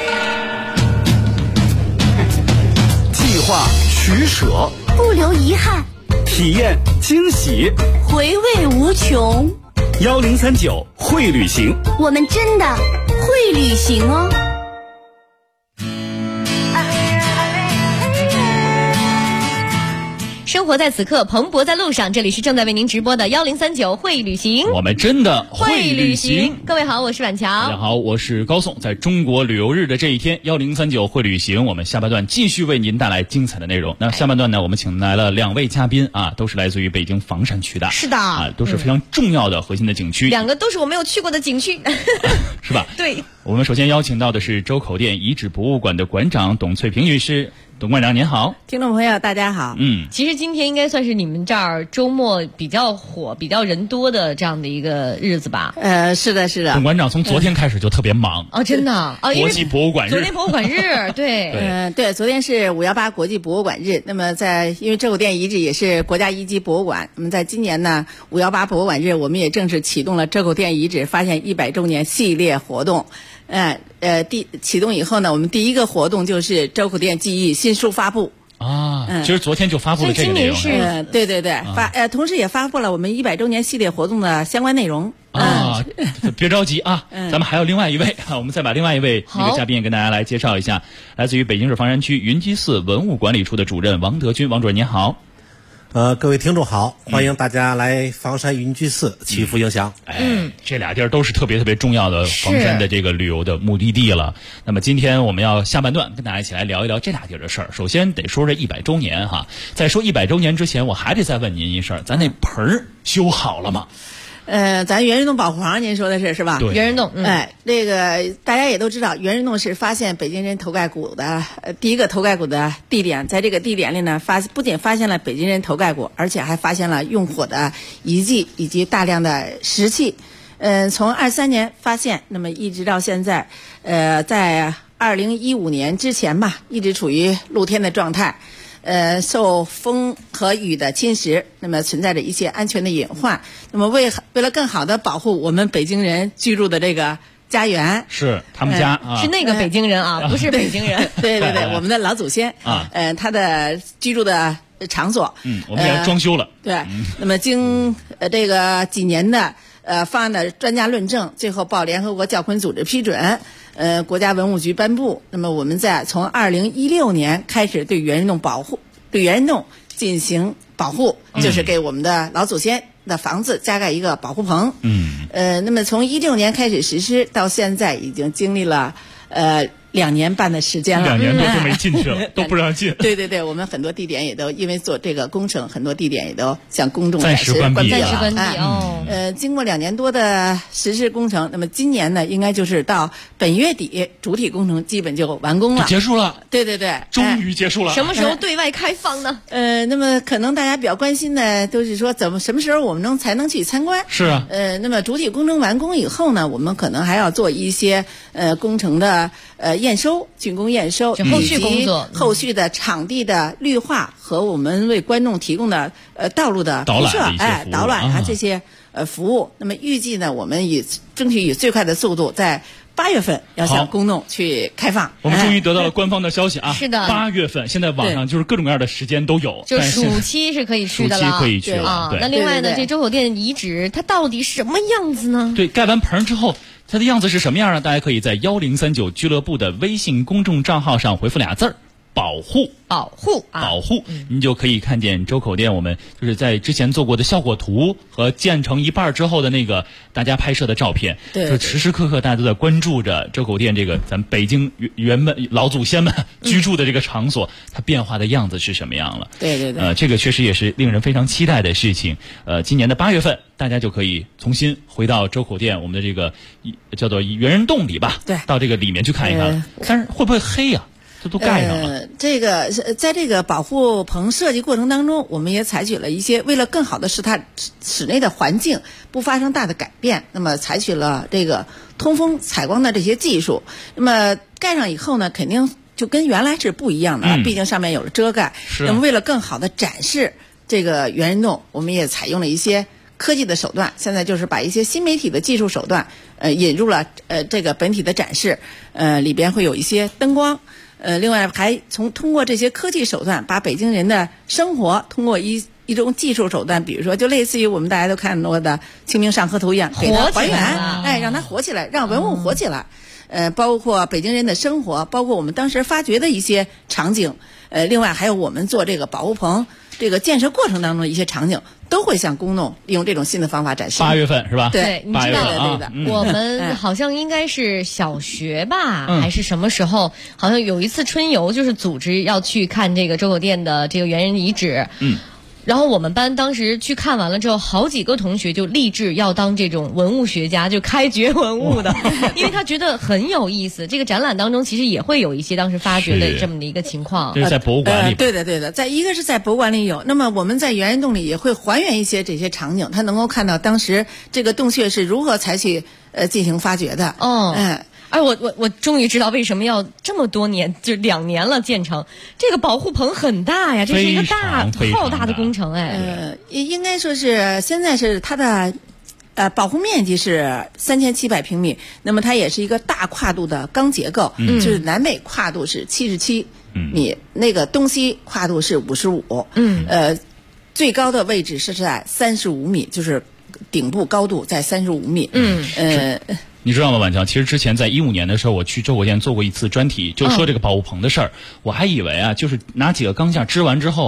计划取舍， 不留遗憾， 体验惊喜， 回味无穷。 1039会旅行， 我们真的会旅行哦。 生活在此刻，蓬勃在路上。这里是正在为您直播的1039会旅行， 我们真的会旅行。 各位好，我是婉乔。 大家好，我是高颂。在中国旅游日的这一天，1039会旅行，我们下半段继续为您带来精彩的内容。那下半段呢，我们请来了2位嘉宾啊，都是来自于北京房山区的。 是的啊， 都是非常重要的核心的景区。 2个都是我没有去过的景区， 是吧？ 对。 我们首先邀请到的是周口店遗址博物馆的馆长董翠萍女士。董馆长您好。 听众朋友大家好。 其实今天应该算是你们这儿周末比较火、比较人多的这样的一个日子吧？ 是的，是的。 董馆长从昨天开始就特别忙哦，真的啊， 国际博物馆日。 昨天博物馆日，对， 对，昨天是518国际博物馆日。那么因为周口店遗址也是国家一级博物馆，那么在今年呢518博物馆日，我们也正式启动了周口店遗址发现100周年系列活动。启动以后呢，我们第一个活动就是周口店记忆新书发布啊。其实昨天就发布了这个内容。 对，同时也发布了我们100周年系列活动的相关内容啊。别着急啊，咱们还有另外一位，我们再把另外一位那个嘉宾也跟大家来介绍一下，来自于北京市房山区云居寺文物管理处的主任王德军。王主任您好。 各位听众好，欢迎大家来房山云居寺祈福迎祥。 这俩地儿都是特别特别重要的房山的这个旅游的目的地了。那么今天我们要下半段跟大家一起来聊一聊这俩地儿的事儿。首先得说这100周年哈，在说100周年之前，我还得再问您一事儿，咱那盆儿修好了吗？ 咱元人洞保护房，您说的是吧？ 对， 元人洞，这个大家也都知道，元人洞是发现北京人头盖骨的第一个头盖骨的地点。在这个地点里呢，不仅发现了北京人头盖骨，而且还发现了用火的遗迹以及大量的石器。从23年发现，那么一直到现在，在2015年之前吧，一直处于露天的状态。受风和雨的侵蚀，那么存在着一些安全的隐患。那么为了更好的保护我们北京人居住的这个家园， 是他们家是那个北京人啊，不是北京人。 对，我们的老祖先啊， 他的居住的场所， 我们也装修了。 对，那么经这个几年的方案的专家论证，最后报联合国教科文组织批准。国家文物局颁布，那么我们从2016年开始对元人洞进行保护，就是给我们的老祖先的房子加盖一个保护棚。那么从16年开始实施，到现在已经经历了2年半的时间了， 2年多都没进去了，都不让进。 对，我们很多地点也都因为做这个工程，很多地点也都向公众暂时关闭了。经过2年多的实施工程，那么今年呢，应该就是到本月底，主体工程基本就完工了， 结束了。 对， 终于结束了。 什么时候对外开放呢？ 那么可能大家比较关心的都是说，什么时候我们才能去参观？ 是啊。 那么主体工程完工以后呢，我们可能还要做一些工程的验收、竣工验收， 后续工作， 后续的场地的绿化和我们为观众提供的道路的铺设，导览啊这些服务。那么预计呢，我们争取以最快的速度在8月份要向公众去开放。 我们终于得到了官方的消息啊！ 是的 ，8月份，现在网上就是各种各样的时间都有， 就暑期是可以去的了。 暑期可以去了。 那另外呢，这周口店遗址它到底什么样子呢？ 对，盖完棚之后，它的样子是什么样呢？大家可以在1039俱乐部的微信公众账号上回复俩字儿。保护，您就可以看见周口店我们就是在之前做过的效果图和建成一半之后的那个大家拍摄的照片，就时时刻刻大家都在关注着周口店这个咱北京老祖先们居住的这个场所，它变化的样子是什么样了？ 对， 这个确实也是令人非常期待的事情。今年的8月份，大家就可以重新回到周口店我们的这个叫做元人洞里吧， 对， 到这个里面去看一看。但是会不会黑呀？这都盖上了。 这个在这个保护棚设计过程当中，我们也采取了一些为了更好的使它室内的环境不发生大的改变，那么采取了这个通风采光的这些技术。那么盖上以后呢，肯定就跟原来是不一样的，毕竟上面有了遮盖。那么为了更好的展示这个元人洞，我们也采用了一些科技的手段，现在就是把一些新媒体的技术手段引入了这个本体的展示，里边会有一些灯光。另外还通过这些科技手段，把北京人的生活通过一种技术手段，比如说就类似于我们大家都看到的《清明上河图》一样，给它还原，让它活起来，让文物活起来。包括北京人的生活，包括我们当时发掘的一些场景，另外还有我们做这个保护棚这个建设过程当中的一些场景，都会向公众利用这种新的方法展示。 8月份是吧？ 对， 你知道的。 我们好像应该是小学吧，还是什么时候？好像有一次春游，就是组织要去看这个周口店的这个元人遗址。然后我们班当时去看完了之后，好几个同学就立志要当这种文物学家，就开掘文物的，因为他觉得很有意思。这个展览当中其实也会有一些当时发掘的这么的一个情况。 就是在博物馆里。 对的，一个是在博物馆里有，那么我们在元人洞里也会还原一些这些场景，他能够看到当时这个洞穴是如何采取进行发掘的。 我终于知道为什么要这么多年，就2年了建成。这个保护棚很大呀，这是一个浩大的工程应该说是现在是它的保护面积是3700平米，那么它也是一个大跨度的钢结构，就是南北跨度是77米，那个东西跨度是55，最高的位置是在35米，就是顶部高度在35米。 你知道吗，婉强？其实之前在15年的时候，我去周口店做过一次专题，就说这个保护棚的事儿。我还以为啊，就是拿几个钢架支完之后啊，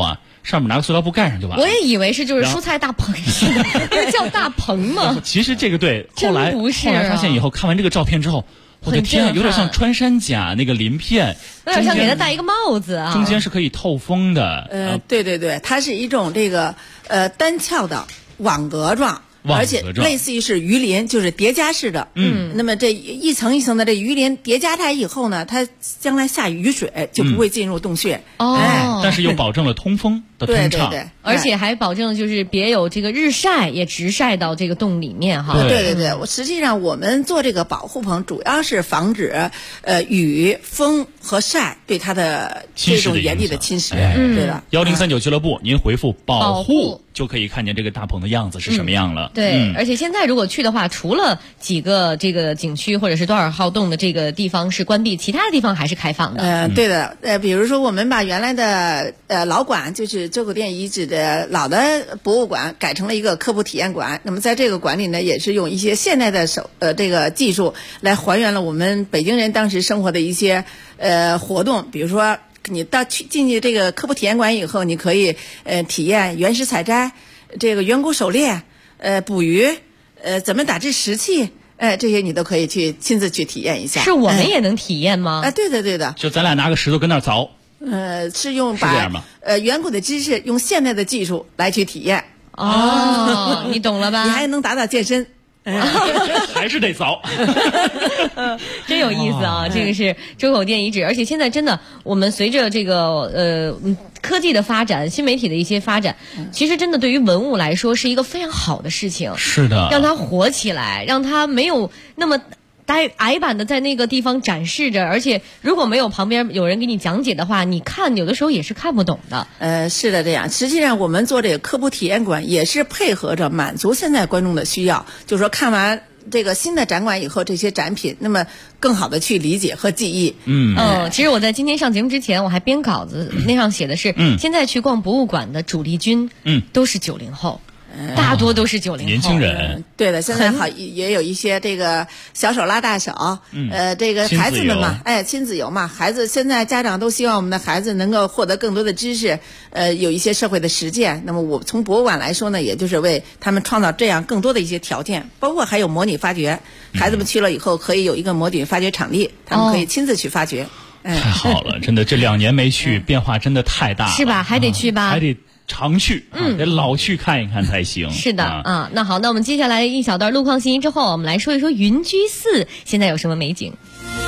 上面拿个塑料布盖上就完了。 我也以为是就是蔬菜大棚似的，那叫大棚吗？ 其实这个对，后来不是、 后来发现以后，看完这个照片之后，我的天，有点像穿山甲那个鳞片， 有点像给他戴一个帽子啊。 中间是可以透风的。 对对对，它是一种这个单翘的网格状。而且类似于是鱼鳞，就是叠加式的。那么这一层一层的这鱼鳞叠加它以后呢，它将来下雨水就不会进入洞穴。 但是又保证了通风的通畅。 对， 而且还保证就是别有这个日晒也直晒到这个洞里面哈。 对，实际上我们做这个保护棚主要是防止雨、风和晒对它的这种严厉的侵蚀。对的。 1039俱乐部，您回复保护就可以看见这个大棚的样子是什么样了。 对，而且现在如果去的话，除了几个这个景区或者是多少号洞的这个地方是关闭，其他的地方还是开放的。 对的。比如说我们把原来的老馆，就是周口店遗址的老的博物馆，改成了一个科普体验馆。那么在这个馆里呢，也是用一些现代的这个技术来还原了我们北京人当时生活的一些活动，比如说你进去这个科普体验馆以后，你可以体验原始采摘，这个远古狩猎。捕鱼，怎么打制石器，这些你都可以亲自去体验一下。 是我们也能体验吗？ 对的。 就咱俩拿个石头跟那儿凿。 是用把远古的知识用现代的技术来去体验。 哦，你懂了吧？ 你还能打健身。 还是得凿。 真有意思啊！这个是周口店遗址，而且现在真的，我们随着这个科技的发展，新媒体的一些发展，其实真的对于文物来说是一个非常好的事情。 是的， 让它活起来，让它没有那么矮板的在那个地方展示着，而且如果没有旁边有人给你讲解的话，你看有的时候也是看不懂的。 是的，这样。实际上我们做这个科普体验馆也是配合着满足现在观众的需要，就是说看完这个新的展馆以后，这些展品那么更好的去理解和记忆。 其实我在今天上节目之前我还编稿子，那上写的是现在去逛博物馆的主力军都是90后。大多都是90后年轻人。 对的，现在也有一些这个小手拉大手，这个孩子们嘛，亲子游嘛，孩子现在家长都希望我们的孩子能够获得更多的知识，有一些社会的实践。那么我从博物馆来说呢，也就是为他们创造这样更多的一些条件，包括还有模拟发掘，孩子们去了以后可以有一个模拟发掘场地，他们可以亲自去发掘。 太好了，真的，这2年没去，变化真的太大了， 是吧？还得去吧， 还得常去，得老去看一看才行。 是的那好，那我们接下来一小段路况信息之后，我们来说一说云居寺现在有什么美景。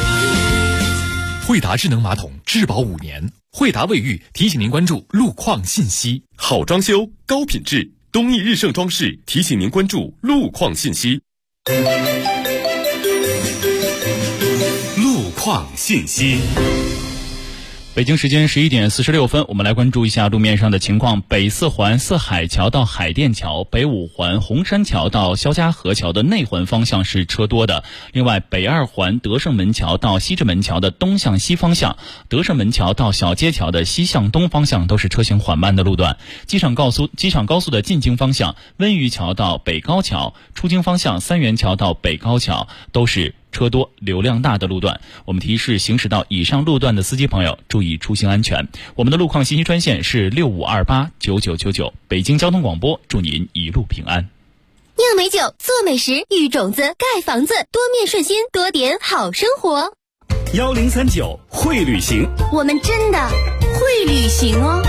惠达智能马桶质保5年，惠达卫浴提醒您关注路况信息。 好装修，高品质，东义日盛装饰提醒您关注路况信息。路况信息。 北京时间11点46分，我们来关注一下路面上的情况。北4环四海桥到海淀桥，北5环红山桥到肖家河桥的内环方向是车多的。另外，北2环德胜门桥到西直门桥的东向西方向，德胜门桥到小街桥的西向东方向都是车行缓慢的路段。机场高速的进京方向，温榆桥到北高桥，出京方向三元桥到北高桥都是车多流量大的路段。我们提示行驶到以上路段的司机朋友注意出行安全。我们的路况信息专线是65289999，北京交通广播，祝您一路平安。 酿美酒，做美食，育种子，盖房子，多面顺心，多点好生活。 1039会旅行， 我们真的会旅行哦。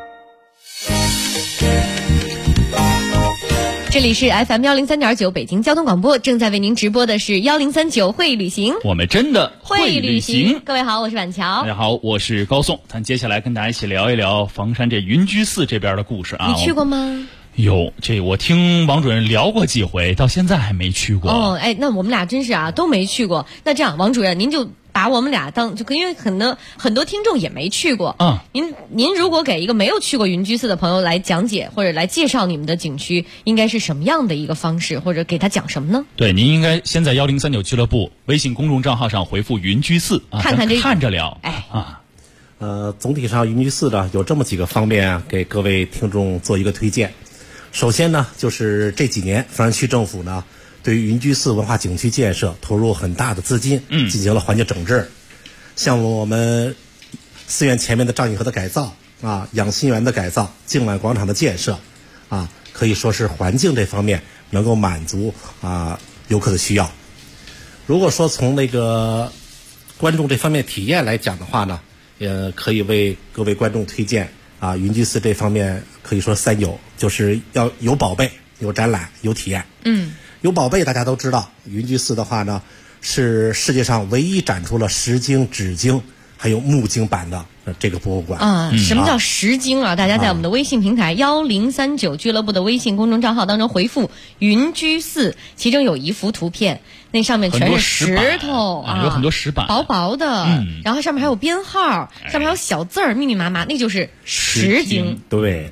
这里是 FM103.9 北京交通广播，正在为您直播的是1039会旅行， 我们真的会旅行。 各位好，我是婉乔。 大家好，我是高颂。咱接下来跟大家一起聊一聊房山这云居寺这边的故事啊。 你去过吗？ 有，这我听王主任聊过几回，到现在还没去过。 那我们俩真是都没去过。那这样，王主任您就把我们俩因为很多听众也没去过。您如果给一个没有去过云居寺的朋友来讲解或者来介绍你们的景区，应该是什么样的一个方式，或者给他讲什么呢？ 对，您应该先在1039俱乐部微信公众账号上回复云居寺， 看着聊。 总体上云居寺呢有这么几个方面给各位听众做一个推荐。首先呢，就是这几年房山区政府呢对于云居寺文化景区建设投入很大的资金，进行了环境整治，像我们寺院前面的仗义河的改造， 养心园的改造、静晚广场的建设，可以说是环境这方面能够满足游客的需要。如果说从那个观众这方面体验来讲的话呢，也可以为各位观众推荐云居寺这方面可以说3有，就是要有宝贝、有展览、有体验。有宝贝大家都知道，云居寺的话呢是世界上唯一展出了石经、纸经还有木经版的这个博物馆。 什么叫石经啊？大家在我们的微信平台1039俱乐部的微信公众账号当中回复云居寺，其中有一幅图片，那上面全是石头有很多石板， 薄薄的，然后上面还有编号，上面还有小字儿，密密麻麻，那就是石经。 对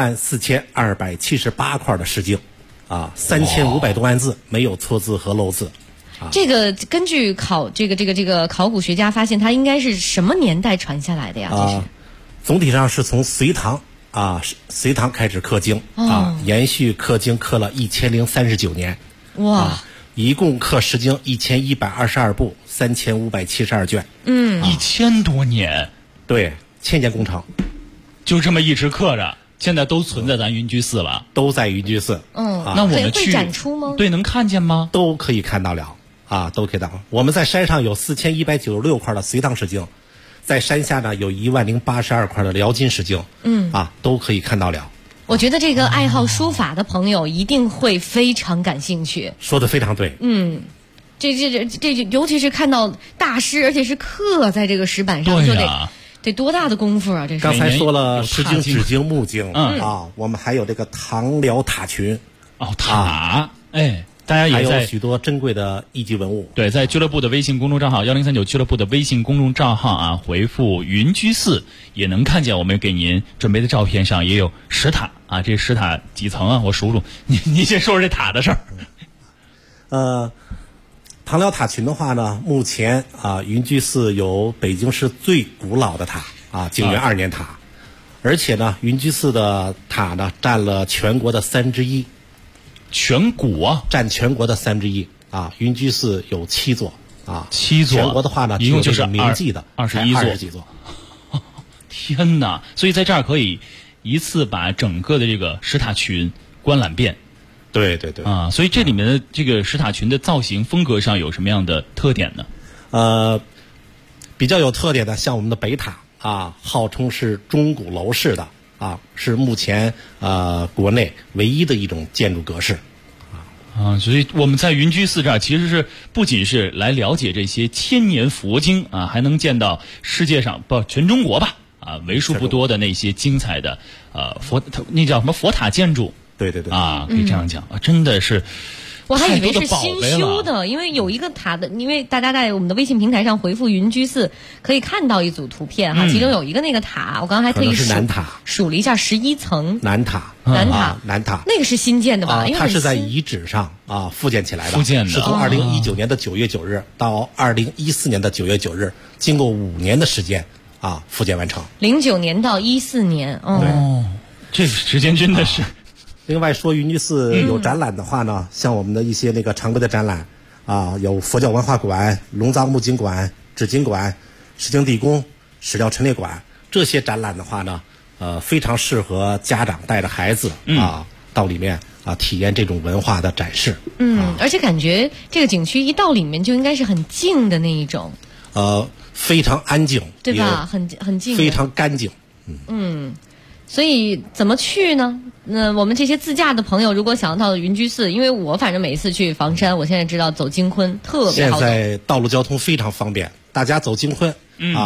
，14278块的石经，3500多万字，没有错字和漏字。 这个根据考古学家发现，它应该是什么年代传下来的呀？ 总体上是从隋唐开始刻经延续刻经刻了1039年。 哇！ 一共刻石经1122部，3572卷。 1000多年。 对，1000年工程， 就这么一直刻着。现在都存在咱云居寺了， 都在云居寺。 那我们去会展出吗？ 对，能看见吗？ 都可以看到了都可以看到。我们在山上有4196块的隋唐石经，在山下呢有1082块的辽金石经。都可以看到了。 我觉得这个爱好书法的朋友一定会非常感兴趣。 说得非常对。 这尤其是看到大师，而且是刻在这个石板上，就得多大的功夫啊！这是刚才说了石经、纸经、木经我们还有这个唐辽塔群塔，大家也在还有许多珍贵的一级文物。 对，在俱乐部的微信公众账号1039俱乐部的微信公众账号回复云居寺，也能看见我们给您准备的照片上也有石塔这石塔几层我数数，你先说说这塔的事儿。 唐辽塔群的话呢，目前云居寺有北京市最古老的塔景元2年塔，而且呢云居寺的塔呢占了全国的1/3。 全国占全国的1/3云居寺有7座 7座， 全国的话呢一共就是名记的 21 几座。 天哪！所以在这儿可以一次把整个的这个石塔群观览遍。 对对对所以这里面的这个石塔群的造型风格上有什么样的特点呢？比较有特点的，像我们的北塔号称是钟鼓楼式的是目前国内唯一的一种建筑格式。 所以我们在云居寺这儿其实是不仅是来了解这些千年佛经还能见到世界上全中国吧为数不多的那些精彩的那叫什么佛塔建筑。 对对对可以这样讲真的是。 我还以为是新修的，因为有一个塔的，因为大家在我们的微信平台上回复云居寺可以看到一组图片其中有一个那个塔，我刚刚还特意数了一下11层。 南塔那个是新建的吧？因为它是在遗址上复建起来的，是从2019年的9月9日到2014年的9月9日，经过5年的时间复建完成。 09年到14年这时间真的是。 另外说云居寺有展览的话呢，像我们的一些那个常规的展览有佛教文化馆、龙藏木经馆、纸经馆、石经地宫、史料陈列馆，这些展览的话呢非常适合家长带着孩子到里面体验这种文化的展示。 而且感觉这个景区一到里面就应该是很静的那一种。 非常安静， 对吧？很静， 非常干净。 所以怎么去呢？我们这些自驾的朋友，如果想到云居寺，因为我反正每次去房山，我现在知道走京昆特别好走。 现在道路交通非常方便，大家走京昆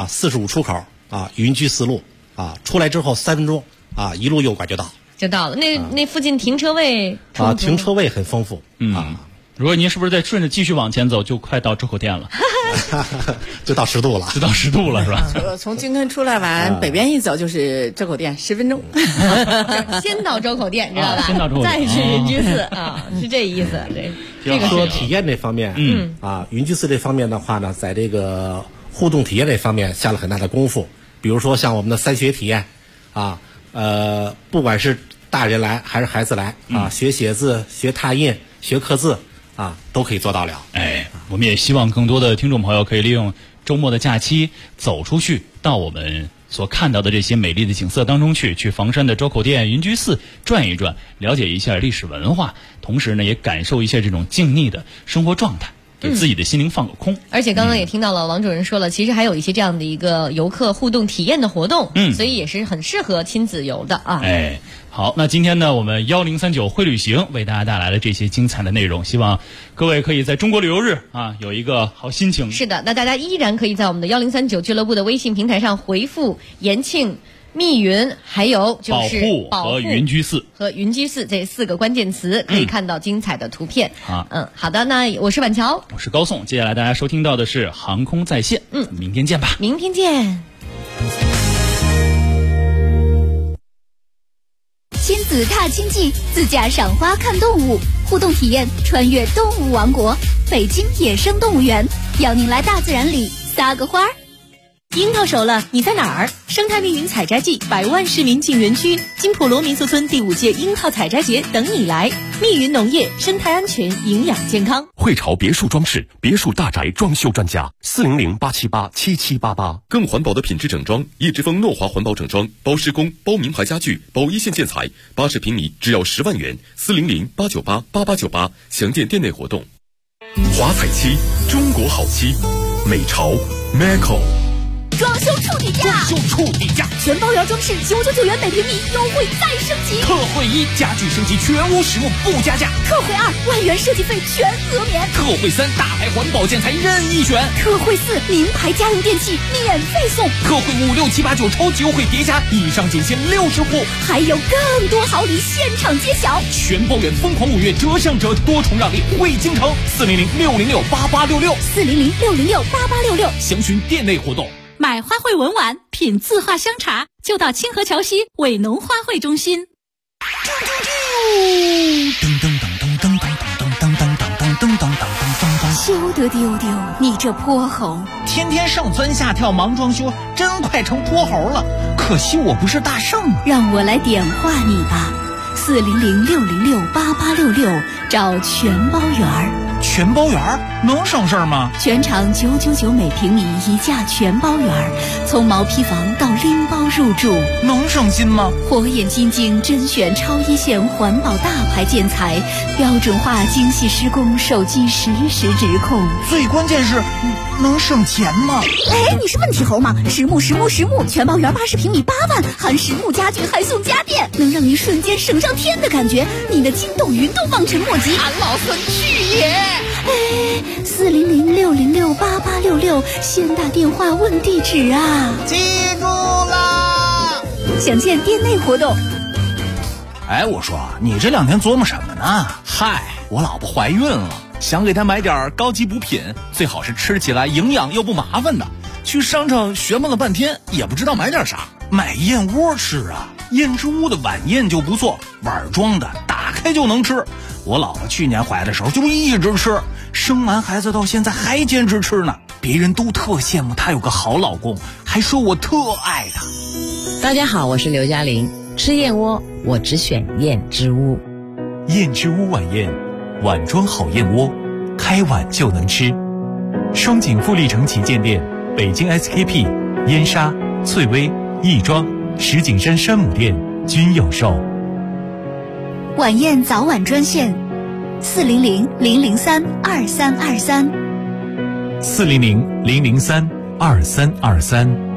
45出口云居寺路出来之后3分钟一路右拐就到了。那附近停车位停车位很丰富如果您是不是再顺着继续往前走，就快到周口店了？ 就到10渡了， 就到10渡了是吧？ 从京昆出来往北边一走就是周口店，10分钟。 先到周口店，知道吧？ 先到周口店， 再去云居寺是这意思。这个说体验这方面，云居寺这方面的话呢，在这个互动体验这方面下了很大的功夫。比如说像我们的3学体验不管是大人来还是孩子来学写字、学拓印、学刻字都可以做到了。 我们也希望更多的听众朋友可以利用周末的假期走出去，到我们所看到的这些美丽的景色当中去房山的周口店、云居寺转一转，了解一下历史文化，同时呢也感受一下这种静谧的生活状态，给自己的心灵放个空。 而且刚刚也听到了王主任说了，其实还有一些这样的一个游客互动体验的活动，所以也是很适合亲子游的啊。 好，那今天呢，我们1039会旅行为大家带来了这些精彩的内容，希望各位可以在中国旅游日有一个好心情。 是的，那大家依然可以在我们的1039俱乐部的微信平台上回复延庆、密云，还有就是保护和云居寺这4个关键词，可以看到精彩的图片。好的，那我是板桥， 我是高颂，接下来大家收听到的是航空在线。明天见吧。 明天见。 亲子踏青记，自驾赏花看动物，互动体验穿越动物王国，北京野生动物园，邀您来大自然里撒个花儿。 樱桃熟了，你在哪儿？生态密云采摘季，100万市民进园区，金普罗民宿村第5届樱桃采摘节等你来。密云农业，生态安全，营养健康。 汇潮别墅装饰，别墅大宅装修专家，400-878-7788。更环保的品质整装，叶之峰诺华环保整装，包施工，包名牌家具，包一线建材，80平米只要10万元，400-898-8898。详见店内活动。华彩漆，中国好漆，美潮 Maco。 装修触底价，全包圆装饰999元每平米，优惠再升级。 特惠1，家具升级全屋实木不加价。 特惠2，万元设计费全额免。 特惠3，大牌环保建材任意选。 特惠4，名牌家用电器免费送。 特惠5、6、7、8、9抽优惠叠加，以上仅限60户， 还有更多好礼现场揭晓。 全包圆疯狂5月折上折，多重让利惠京城，400-606-8866，400-606-8866，详询店内活动。 买花卉文玩，品字画香茶，就到清河桥西伟农花卉中心。 休得丢丢，你这泼猴！ 天天上蹿下跳忙装修，真快成泼猴了。可惜我不是大圣， 让我来点化你吧。400-606-8866，找全包圆儿。 全包圆儿能省事儿吗？ 全场999每平米一价全包圆儿，从毛坯房到拎包入住， 能省心吗？ 火眼金睛甄选超一线环保大牌建材，标准化精细施工，手机实时直控。 最关键是能省钱吗？ 你是问题猴吗？实木全包圆80平米8万，含实木家具还送家电，能让你瞬间省上天的感觉，你的惊动云都望尘莫及。 俺老孙去也 ！400-606-8866，先打电话问地址啊！ 记住了， 详见店内活动。 我说你这2天琢磨什么呢？嗨，我老婆怀孕了，想给她买点高级补品，最好是吃起来营养又不麻烦的。去商场学摸了半天，也不知道买点啥。买燕窝吃啊，燕之屋的晚宴就不错，碗装的，打开就能吃。我老婆去年怀的时候就一直吃，生完孩子到现在还坚持吃呢。别人都特羡慕她有个好老公，还说我特爱她。 大家好，我是刘嘉玲。吃燕窝，我只选燕之屋。 燕之屋晚宴，碗装好燕窝，开碗就能吃。双井富力城旗舰店、北京 SKP、燕莎、翠微、亦庄、石景山山姆店均有售。 晚宴早晚专线：400-003-2323。 400-003-2323。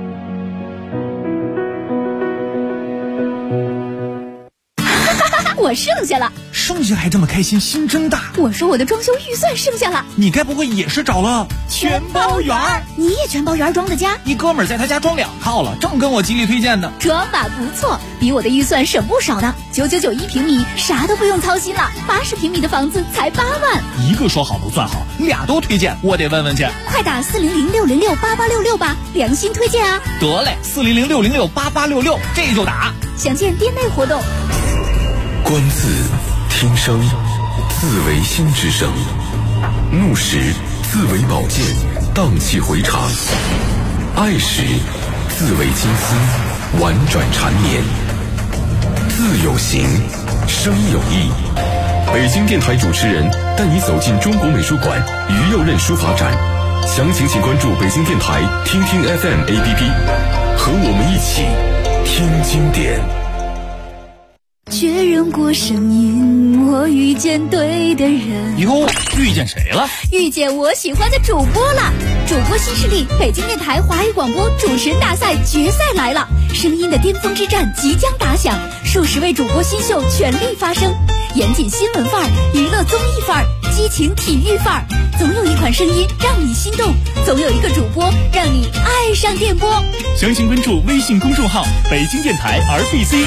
我剩下了， 剩下还这么开心，心真大。 我说我的装修预算剩下了， 你该不会也是找了全包圆儿？你也全包圆儿装的家？ 一哥们儿在他家装2套了，正跟我极力推荐呢。 装法不错，比我的预算省不少呢。999一平米，啥都不用操心了。80平米的房子才8万。 一个说好不算好，2都推荐，我得问问去。 快打400-606-8866吧，良心推荐啊！ 得嘞，400-606-8866，这就打。 详见店内活动。 观字听声，字为心之声；怒时字为宝剑，荡气回肠；爱时字为金丝，婉转缠绵。字有形，声有意。北京电台主持人带你走进中国美术馆于右任书法展，详情请关注北京电台听听 FM APP。 和我们一起听经典。 确认过声音，我遇见对的人。 哟，遇见谁了？ 遇见我喜欢的主播了！主播新势力，北京电台华语广播主持人大赛决赛来了，声音的巅峰之战即将打响，数十位主播新秀全力发声，严谨新闻范儿，娱乐综艺范儿，激情体育范儿，总有一款声音让你心动，总有一个主播让你爱上电波。 详情关注微信公众号北京电台 RBC。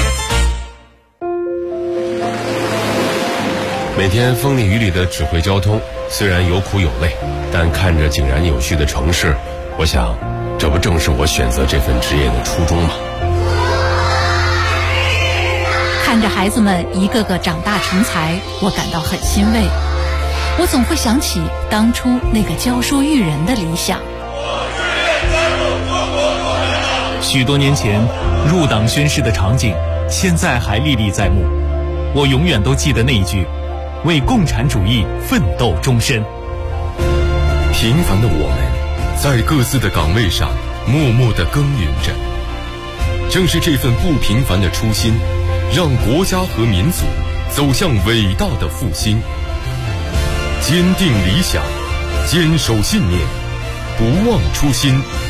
每天风里雨里的指挥交通，虽然有苦有累，但看着井然有序的城市，我想，这不正是我选择这份职业的初衷吗？ 看着孩子们一个个长大成才，我感到很欣慰。我总会想起当初那个教书育人的理想。 许多年前入党宣誓的场景，现在还历历在目。我永远都记得那一句：为共产主义奋斗终身。 平凡的我们，在各自的岗位上默默地耕耘着。正是这份不平凡的初心，让国家和民族走向伟大的复兴。坚定理想，坚守信念，不忘初心，